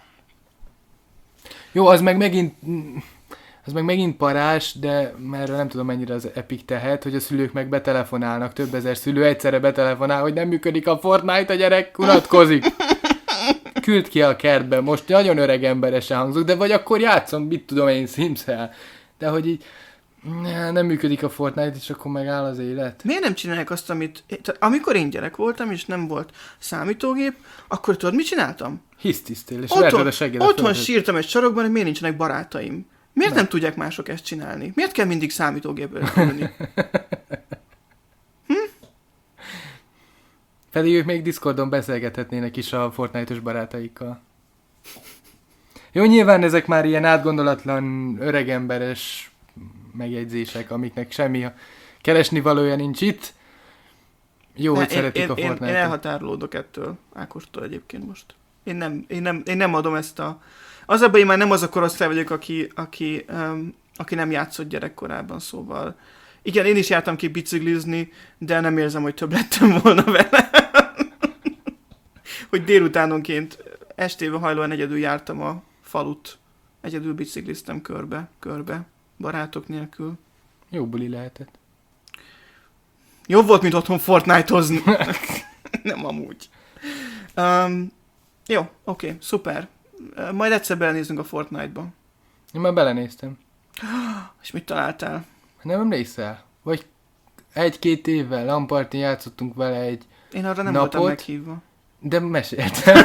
Jó, az meg megint... Az meg megint parás, de mert nem tudom mennyire az Epic tehet, hogy a szülők meg betelefonálnak, több ezer szülő egyszerre betelefonál, hogy nem működik a Fortnite, a gyerek unatkozik. Küld ki a kertbe, most nagyon öreg emberesen hangzok, de vagy akkor játszom, mit tudom én, Sims-el. De hogy így nem működik a Fortnite, és akkor megáll az élet. Miért nem csinálják azt, amit... Tehát, amikor én gyerek voltam, és nem volt számítógép, akkor tudod, mit csináltam? Hisztisztél, és verted a seggedet. Otthon sírtam egy sarokban, hogy miért nincsenek barátaim. Miért nem. nem tudják mások ezt csinálni? Miért kell mindig számítógépről ülni? Hm? Pedig ők még Discordon beszélgethetnének is a Fortnite-os barátaikkal. Jó, nyilván ezek már ilyen átgondolatlan, öregemberes megjegyzések, amiknek semmi keresni valója nincs itt. Jó, ne, hogy én, szeretik én, a Fortnite-t. Én elhatárolódok ettől, Ákostól egyébként most. Én nem, én nem, én nem adom ezt a... Az ebben én már nem az a korosztály vagyok, aki, aki, um, aki nem játszott gyerekkorában, szóval... Igen, én is jártam ki biciklizni, de nem érzem, hogy több lettem volna vele. Hogy délutánonként estében hajlóan egyedül jártam a falut. Egyedül bicikliztem körbe, körbe, barátok nélkül. Jó buli lehetett. Jobb volt, mint otthon Fortnite-ozni. Nem amúgy. Um, jó, oké, okay, szuper. Majd egyszer belenézzünk a Fortnite-ba. Én már belenéztem. És mit találtál? Nem emlékszel? Vagy egy-két évvel Lampartin játszottunk vele egy Én arra nem napot, voltam meghívva. De meséltem.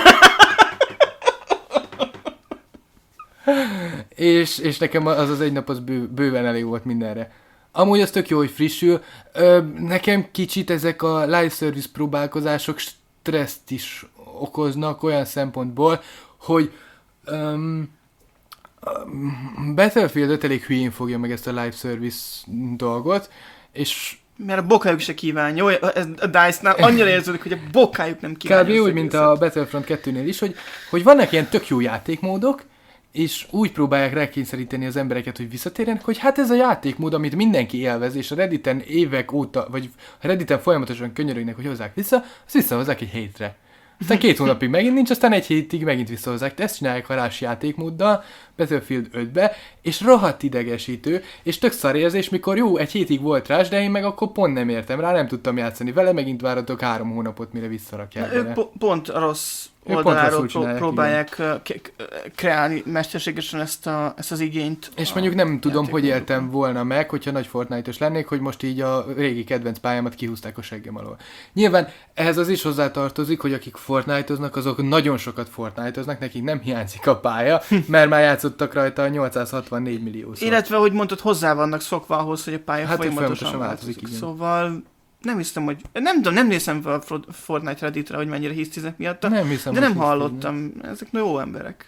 és, és nekem az az egy nap az bő, bőven elég volt mindenre. Amúgy az tök jó, hogy frissül. Ö, nekem kicsit ezek a live service próbálkozások stresszt is okoznak olyan szempontból, hogy um, Battlefield öt elég hülyén fogja meg ezt a live service dolgot, és mert a bokájuk se kívánja. Ez a DICE-nál annyira érződik, hogy a bokájuk nem kívánja. Kb. úgy, mint a Battlefront kettőnél is, hogy, hogy vannak ilyen tök jó játékmódok, és úgy próbálják rákényszeríteni az embereket, hogy visszatérjenek, hogy hát ez a játékmód, amit mindenki élvez, és a Redditen évek óta, vagy a Redditen folyamatosan könyörögnek, hogy hozzák vissza, azt visszahozzák egy hétre. Aztán két hónapig megint nincs, aztán egy hétig megint visszahozzák. Ezt csinálják varázs játékmóddal, Battlefield ötbe, és rohadt idegesítő, és tök szar érzés, mikor jó, egy hétig volt rás, de én meg akkor pont nem értem rá, nem tudtam játszani vele, megint váratok három hónapot, mire visszarakják vele. Ők po- pont a rossz oldaláról pró- próbálják k- kreálni mesterségesen ezt, a, ezt az igényt. És mondjuk nem tudom, hogy éltem volna meg, hogyha nagy Fortnite-os lennék, hogy most így a régi kedvenc pályámat kihúzták a seggem alól. Nyilván ehhez az is hozzátartozik, hogy akik Fortnite-oznak, azok nagyon sokat Fortnite-oznak, nekik nem hiányzik a pálya, mert már játszottak rajta nyolcszázhatvannégy millió szor. Illetve, hogy mondtad, hozzá vannak szokva ahhoz, hogy a pálya hát folyamatosan, folyamatosan változik. változik szóval nem hiszem, hogy... Nem tudom, nem nézem fel a Fortnite Redditre, hogy mennyire hisztizek miatta, nem hiszem, de nem hallottam. Hisztiznek. Ezek jó emberek.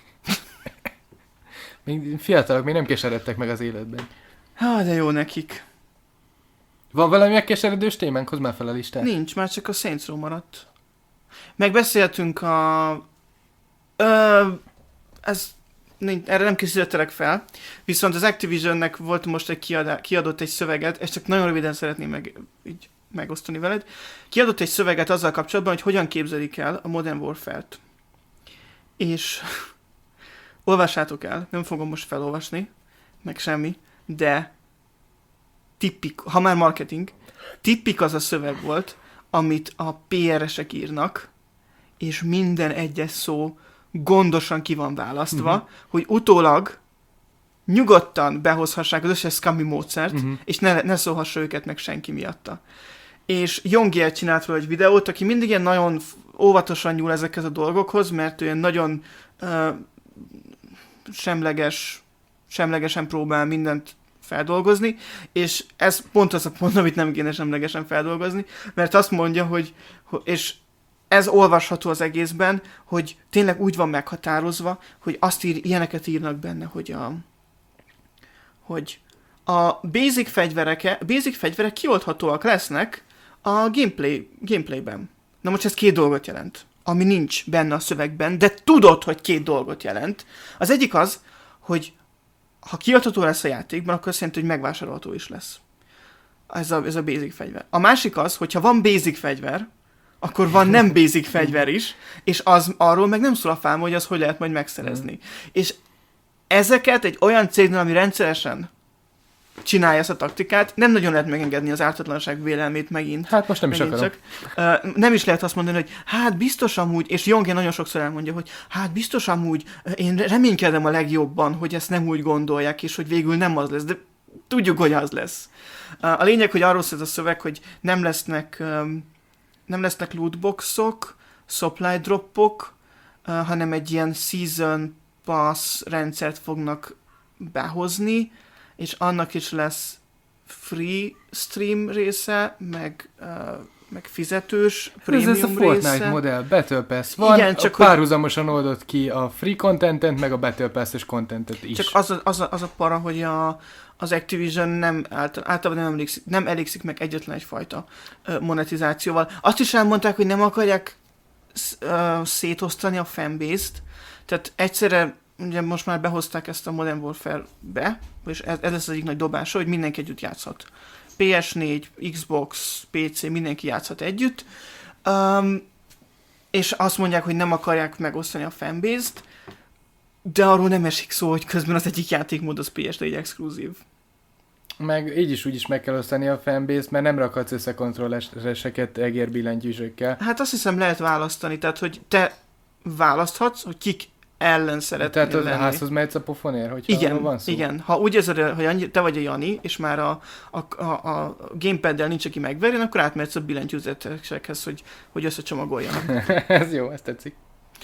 Még fiatalok, még nem keseredtek meg az életben. Ha, de jó nekik. Van valami megkeseredős témánk? Hozd már fel a listát. Nincs, már csak a Saints Row maradt. Megbeszéltünk a... Ö, ez... Erre nem készítettelek fel, viszont az Activisionnek volt most egy kiadá, kiadott egy szöveget, ezt csak nagyon röviden szeretném meg, így megosztani veled. Kiadott egy szöveget azzal kapcsolatban, hogy hogyan képzelik el a Modern Warfare-t. És olvassátok el, nem fogom most felolvasni, meg semmi, de tippik, ha már marketing, tippik az a szöveg volt, amit a pé er-esek írnak, és minden egyes szó gondosan ki van választva, uh-huh. hogy utólag nyugodtan behozhassák az összes scammy módszert, uh-huh. és ne, ne szólhassa őket meg senki miatta. És Jongier csinált róla egy videót, aki mindig ilyen nagyon óvatosan nyúl ezekhez a dolgokhoz, mert ő ilyen nagyon uh, semleges, semlegesen próbál mindent feldolgozni, és ez pont az a pont, amit nem kéne semlegesen feldolgozni, mert azt mondja, hogy, és ez olvasható az egészben, hogy tényleg úgy van meghatározva, hogy azt ír, ilyeneket írnak benne, hogy a hogy a basic fegyverek, basic fegyverek kioldhatóak lesznek a gameplay, gameplayben. Na most ez két dolgot jelent, ami nincs benne a szövegben, de tudod, hogy két dolgot jelent. Az egyik az, hogy ha kioldható lesz a játékban, akkor azt jelenti, hogy megvásárolható is lesz. Ez a, ez a basic fegyver. A másik az, hogyha van basic fegyver, akkor van nem basic fegyver is, és az arról meg nem szól a fám, hogy az hogy lehet majd megszerezni. Mm. És ezeket egy olyan cégnél, ami rendszeresen csinálja ezt a taktikát, nem nagyon lehet megengedni az ártatlanság vélelmét megint. Hát most nem is akarom. Csak. Uh, nem is lehet azt mondani, hogy hát biztos amúgy, és Jonge nagyon sokszor elmondja, hogy hát biztos amúgy, én reménykedem a legjobban, hogy ezt nem úgy gondolják, és hogy végül nem az lesz, de tudjuk, hogy az lesz. Uh, a lényeg, hogy arról szól ez a szöveg, hogy nem lesznek, um, nem lesznek lootboxok, supply dropok, uh, hanem egy ilyen season pass rendszert fognak behozni, és annak is lesz free stream része, meg, uh, meg fizetős, premium része. Ez a Fortnite része. modell, Battle Pass van, igen, csak párhuzamosan hogy... oldott ki a free contentet, meg a Battle Pass-es contentet is. Csak az a, az a, az a para, hogy a, az Activision nem, általában nem elégszik, nem elégszik meg egyetlen egyfajta uh, monetizációval. Azt is elmondták, hogy nem akarják uh, szétosztani a fanbase-t, tehát egyszerre ugye most már behozták ezt a Modern Warfare-be, és ez, ez lesz az egyik nagy dobása, hogy mindenki együtt játszhat. pé es négy, Xbox, pé cé, mindenki játszhat együtt, um, és azt mondják, hogy nem akarják megosztani a fanbase-t, de arról nem esik szó, hogy közben az egyik játékmód az pé es négy exkluzív. Meg így is úgy is meg kell osztani a fanbase-t, mert nem rakhatsz össze kontrollereseket egérbillentyűzökkel. Hát azt hiszem lehet választani, tehát hogy te választhatsz, hogy kik ellen szeretnél Tehát lenni. a házhoz mehetsz a pofonért, hogyha igen, van szó? Igen, ha úgy érzed, hogy annyi, te vagy a Jani, és már a, a, a, a gamepaddel nincs, aki megverjen, akkor átmehetsz a billentyűzetekhez, hogy, hogy összecsomagoljanak. Ez jó, ezt tetszik.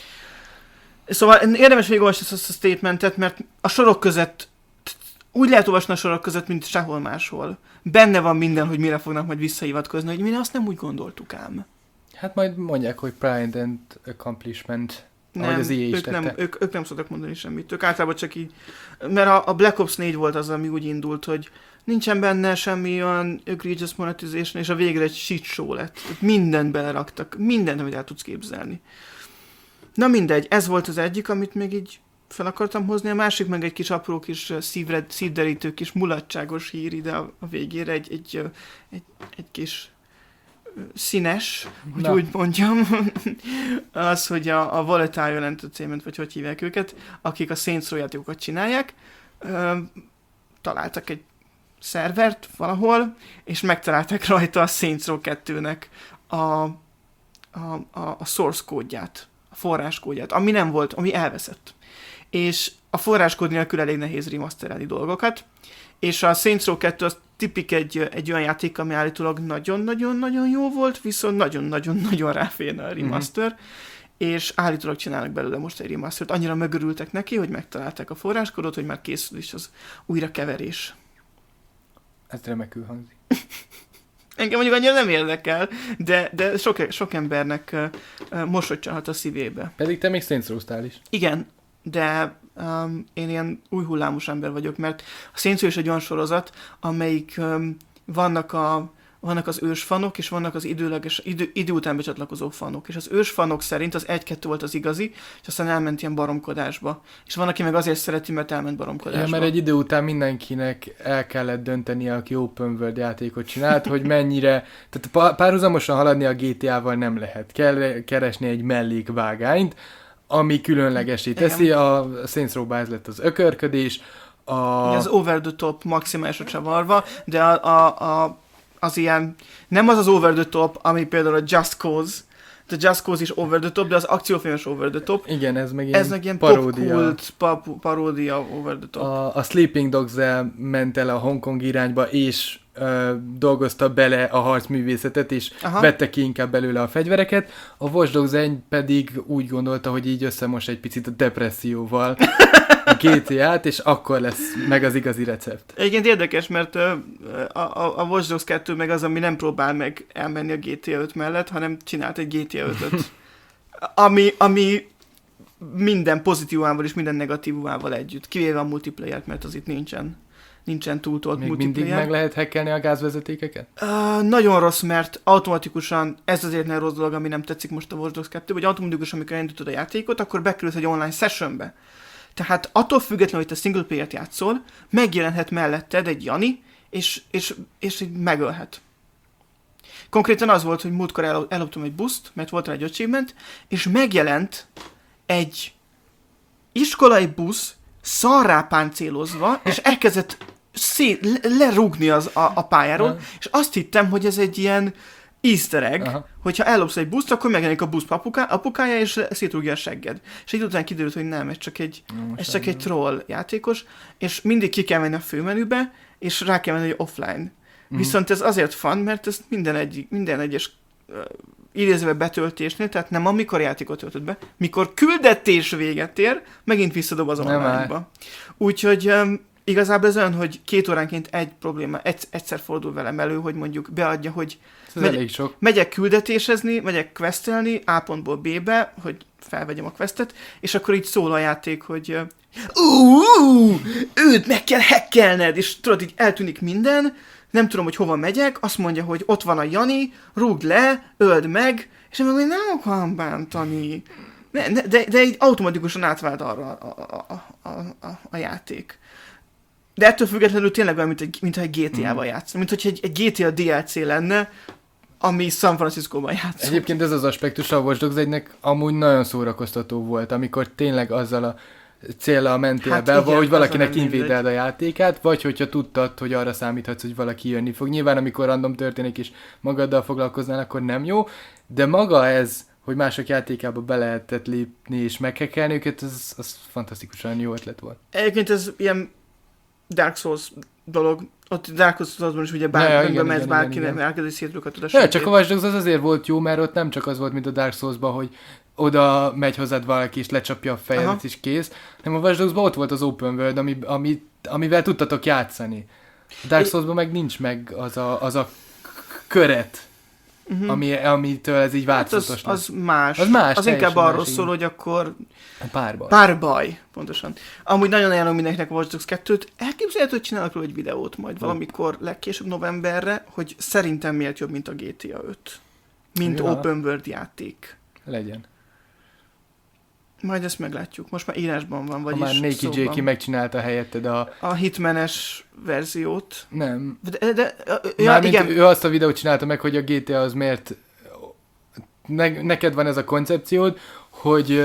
Szóval érdemes végigolvasni ezt a statementet, mert a sorok között úgy lehet olvasni a sorok között, mint sehol máshol. Benne van minden, hogy mire fognak majd visszahivatkozni, hogy mi azt nem úgy gondoltuk ám. Hát majd mondják, hogy Pride and Accomplishment. Nem, az ők, nem ők, ők nem szoktak mondani semmit. Ők általában csak így, mert a, a Black Ops négy volt az, ami úgy indult, hogy nincsen benne semmi olyan egregious monetization, és a végre egy shit show lett. Tehát mindent beleraktak, mindent, amit el tudsz képzelni. Na mindegy, ez volt az egyik, amit még így fel akartam hozni, a másik meg egy kis apró kis szívred, szívderítő kis mulatságos hír ide a, a végére, egy, egy, egy, egy kis színes, hogy Na. úgy mondjam, az, hogy a, a Volatile Entertainment, vagy hogy hívják őket, akik a Saints Row játékokat csinálják, ö, találtak egy szervert valahol, és megtalálták rajta a Saints Row kettőnek a, a, a, a source kódját, a forráskódját, ami nem volt, ami elveszett. És a forráskód nélkül elég nehéz remasterelni dolgokat, és a Saints Row kettő az tipik egy, egy olyan játék, ami állítólag nagyon-nagyon-nagyon jó volt, viszont nagyon-nagyon-nagyon ráférne a remaster, mm-hmm. és állítólag csinálnak belőle most egy remastert. Annyira megörültek neki, hogy megtalálták a forráskodot, hogy már készül is az újrakeverés. Ez remekül hangzik. Engem mondjuk annyira nem érdekel, de, de sok, sok embernek uh, mosolyt csalhat a szívébe. Pedig te még Saints Row-ztál is. Igen, de um, én ilyen új hullámos ember vagyok, mert a Saints Row is egy olyan sorozat, amelyik um, vannak, a, vannak az ősfanok, és vannak az időleges, idő, idő után becsatlakozó fanok. És az ősfanok szerint az egy-kettő volt az igazi, és aztán elment ilyen baromkodásba. És van, aki meg azért szereti, mert elment baromkodásba. Ja, mert egy idő után mindenkinek el kellett döntenie, aki open world játékot csinált, hogy mennyire, tehát párhuzamosan haladni a gé té á-val nem lehet. Kell keresni egy mellékvágányt, ami különlegesé teszi. A Saints Row-ba ez lett az ökörködés, a... Az over the top maximálisra csavarva, de a, a, a, az ilyen, nem az az over the top, ami például a Just Cause, a Just Cause is over the top, de az akciófilmes over the top. Igen, ez meg ilyen ez meg ilyen paródia. pop-kult, pa- paródia over the top. A, a Sleeping Dogs-el ment el a Hongkong irányba, és ö, dolgozta bele a harcművészetet, és Aha. vette ki inkább belőle a fegyvereket. A Watch Dogs egy pedig úgy gondolta, hogy így összemos egy picit a depresszióval a gé té á-t, és akkor lesz meg az igazi recept. Egyébként érdekes, mert a, a, a Watch Dogs kettő meg az, ami nem próbál meg elmenni a gé té á öt mellett, hanem csinált egy gé té á ötöt. ami, ami minden pozitívával és minden negatívával együtt. Kivéve a multiplayer-t, mert az itt nincsen. Nincsen túltolt még multiplayer. Mindig meg lehet hackelni a gázvezetékeket? Uh, nagyon rossz, mert automatikusan, ez azért nem rossz dolog, ami nem tetszik most a Watch Dogs kettő, hogy automatikusan, amikor elindítod a játékot, akkor bekerülsz egy online sessionbe. Tehát attól függetlenül, hogy te single player-t játszol, megjelenhet melletted egy Jani, és, és, és így megölhet. Konkrétan az volt, hogy múltkor el, elloptam egy buszt, mert volt rá egy achievement, és megjelent egy iskolai busz szarrá páncélozva, és elkezdett szét, lerúgni az a, a pályáról, Aha. és azt hittem, hogy ez egy ilyen easter egg, Aha. hogyha ellopsz egy buszt, akkor megjelenik a busz apuká, apukája, és szétrúgja a segged. És így után kiderült, hogy nem, ez csak egy, no, ez csak egy troll játékos, és mindig ki kell menni a főmenübe, és rá kell menni, hogy offline. Mm. Viszont ez azért fun, mert ez minden, egy, minden egyes uh, idézőbe betöltésnél, tehát nem amikor játékot töltöd be, mikor küldetés véget ér, megint visszadob az online-ba. Úgyhogy um, igazából ez olyan, hogy két óránként egy probléma, egy, egyszer fordul velem elő, hogy mondjuk beadja, hogy megy, megyek küldetésezni, megyek questelni A pontból B-be, hogy felvegyem a questet, és akkor így szól a játék, hogy uh, őt meg kell hackelned, és tudod, így eltűnik minden, nem tudom, hogy hova megyek, azt mondja, hogy ott van a Jani, rúgd le, öld meg, és én mondom, hogy nem akarom bántani. Ne, ne, de, de így automatikusan átvált arra a, a, a, a, a játék. De ettől függetlenül tényleg olyan, mint egy, mintha egy gé té á-val játszom. Mint hogyha egy, egy gé té á dé el cé lenne, ami San Francisco-ban játszom. Egyébként ez az aspektus a Watch Dogs egynek amúgy nagyon szórakoztató volt, amikor tényleg azzal a céllal mentél hát be, igen, hogy valakinek invédeld a játékát, vagy hogyha tudtad, hogy arra számíthatsz, hogy valaki jönni fog. Nyilván, amikor random történik és magaddal foglalkoznál, akkor nem jó, de maga ez, hogy mások játékába be lehetett lépni és meghackelni őket, az, az fantasztikusan jó ötlet volt. Egyébként ez ilyen Dark Souls dolog. Ott Dark Souls-ban is ugye bárkinek mehetsz, bárkinek elkezdi szétrúghatod a ja, csak a Watch Dogs az azért volt jó, mert ott nem csak az volt, mint a Dark Souls-ban, hogy oda megy hozzád valaki, és lecsapja a fejedet, és kész. Nem, a Watch Dogs-ban ott volt az Open World, ami, ami, amivel tudtatok játszani. A Dark Souls-ban meg nincs meg az a, az a köret, uh-huh. ami, amitől ez így változatos. Hát az, az más. Az más. Az inkább arról szól, hogy akkor... Párbaj. Párbaj, pontosan. Amúgy nagyon ajánlom mindenkinek a Watch Dogs kettőt. Elképzelhető, hogy csinálok róla egy videót majd valamikor legkésőbb novemberre, hogy szerintem miért jobb, mint a gé té á öt. Mint ja. Open World játék. Legyen. Majd ezt meglátjuk. Most már írásban van, vagyis szóban. Ha már Nakey Jakey megcsinálta helyetted a... A Hitman-es verziót. Nem. De, de, ja, Mármint igen. ő azt a videót csinálta meg, hogy a gé té á az miért... Ne, neked van ez a koncepciód, hogy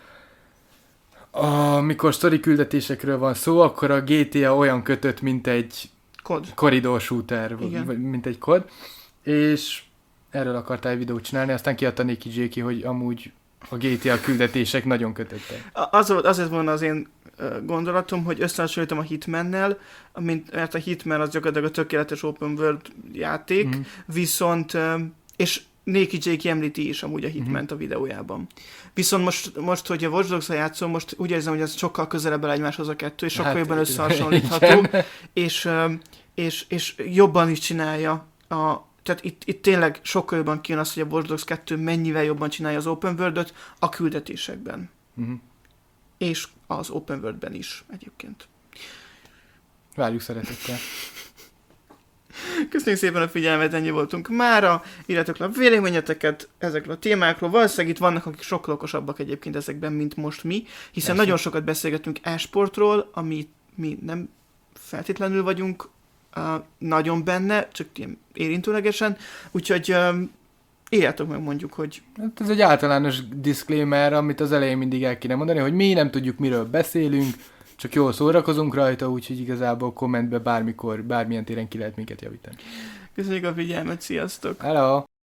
amikor sztori küldetésekről van szó, akkor a gé té á olyan kötött, mint egy kod. Corridor shooter, vagy mint egy kod. És erről akartál egy videót csinálni, aztán kiadta Nakey Jakey, hogy amúgy a gé té á küldetések nagyon kötöttek. Az volt, azért volna az én gondolatom, hogy összehasonlítom a Hitmannel, mint, mert a Hitman az gyakorlatilag a tökéletes open world játék, mm. viszont, és Nakey Jakey említi is amúgy a Hitmant mm. a videójában. Viszont most, most hogy a Watch Dogs-ra játszom, most úgy érzem, hogy ez sokkal közelebb áll egymáshoz a kettő, és sokkal hát, jobban összehasonlítható, és, és, és jobban is csinálja a tehát itt, itt tényleg sokkal jobban kijön az, hogy a Watch Dogs kettő mennyivel jobban csinálja az Open World-öt a küldetésekben. Uh-huh. És az Open World-ben is egyébként. Várjuk szeretettel. Köszönjük szépen a figyelmet, ennyi voltunk mára. Írjátok le a véleményeteket ezekről a témákról. Valószínűleg itt vannak, akik sokkal okosabbak egyébként ezekben, mint most mi, hiszen Persze. nagyon sokat beszélgetünk e-sportról, amit mi nem feltétlenül vagyunk Uh, nagyon benne, csak ilyen érintőlegesen, úgyhogy um, írjátok meg mondjuk, hogy... Hát ez egy általános disclaimer, amit az elején mindig el kéne mondani, hogy mi nem tudjuk, miről beszélünk, csak jól szórakozunk rajta, úgyhogy igazából kommentbe bármikor, bármilyen téren ki lehet minket javítani. Köszönjük a figyelmet, sziasztok! Hello!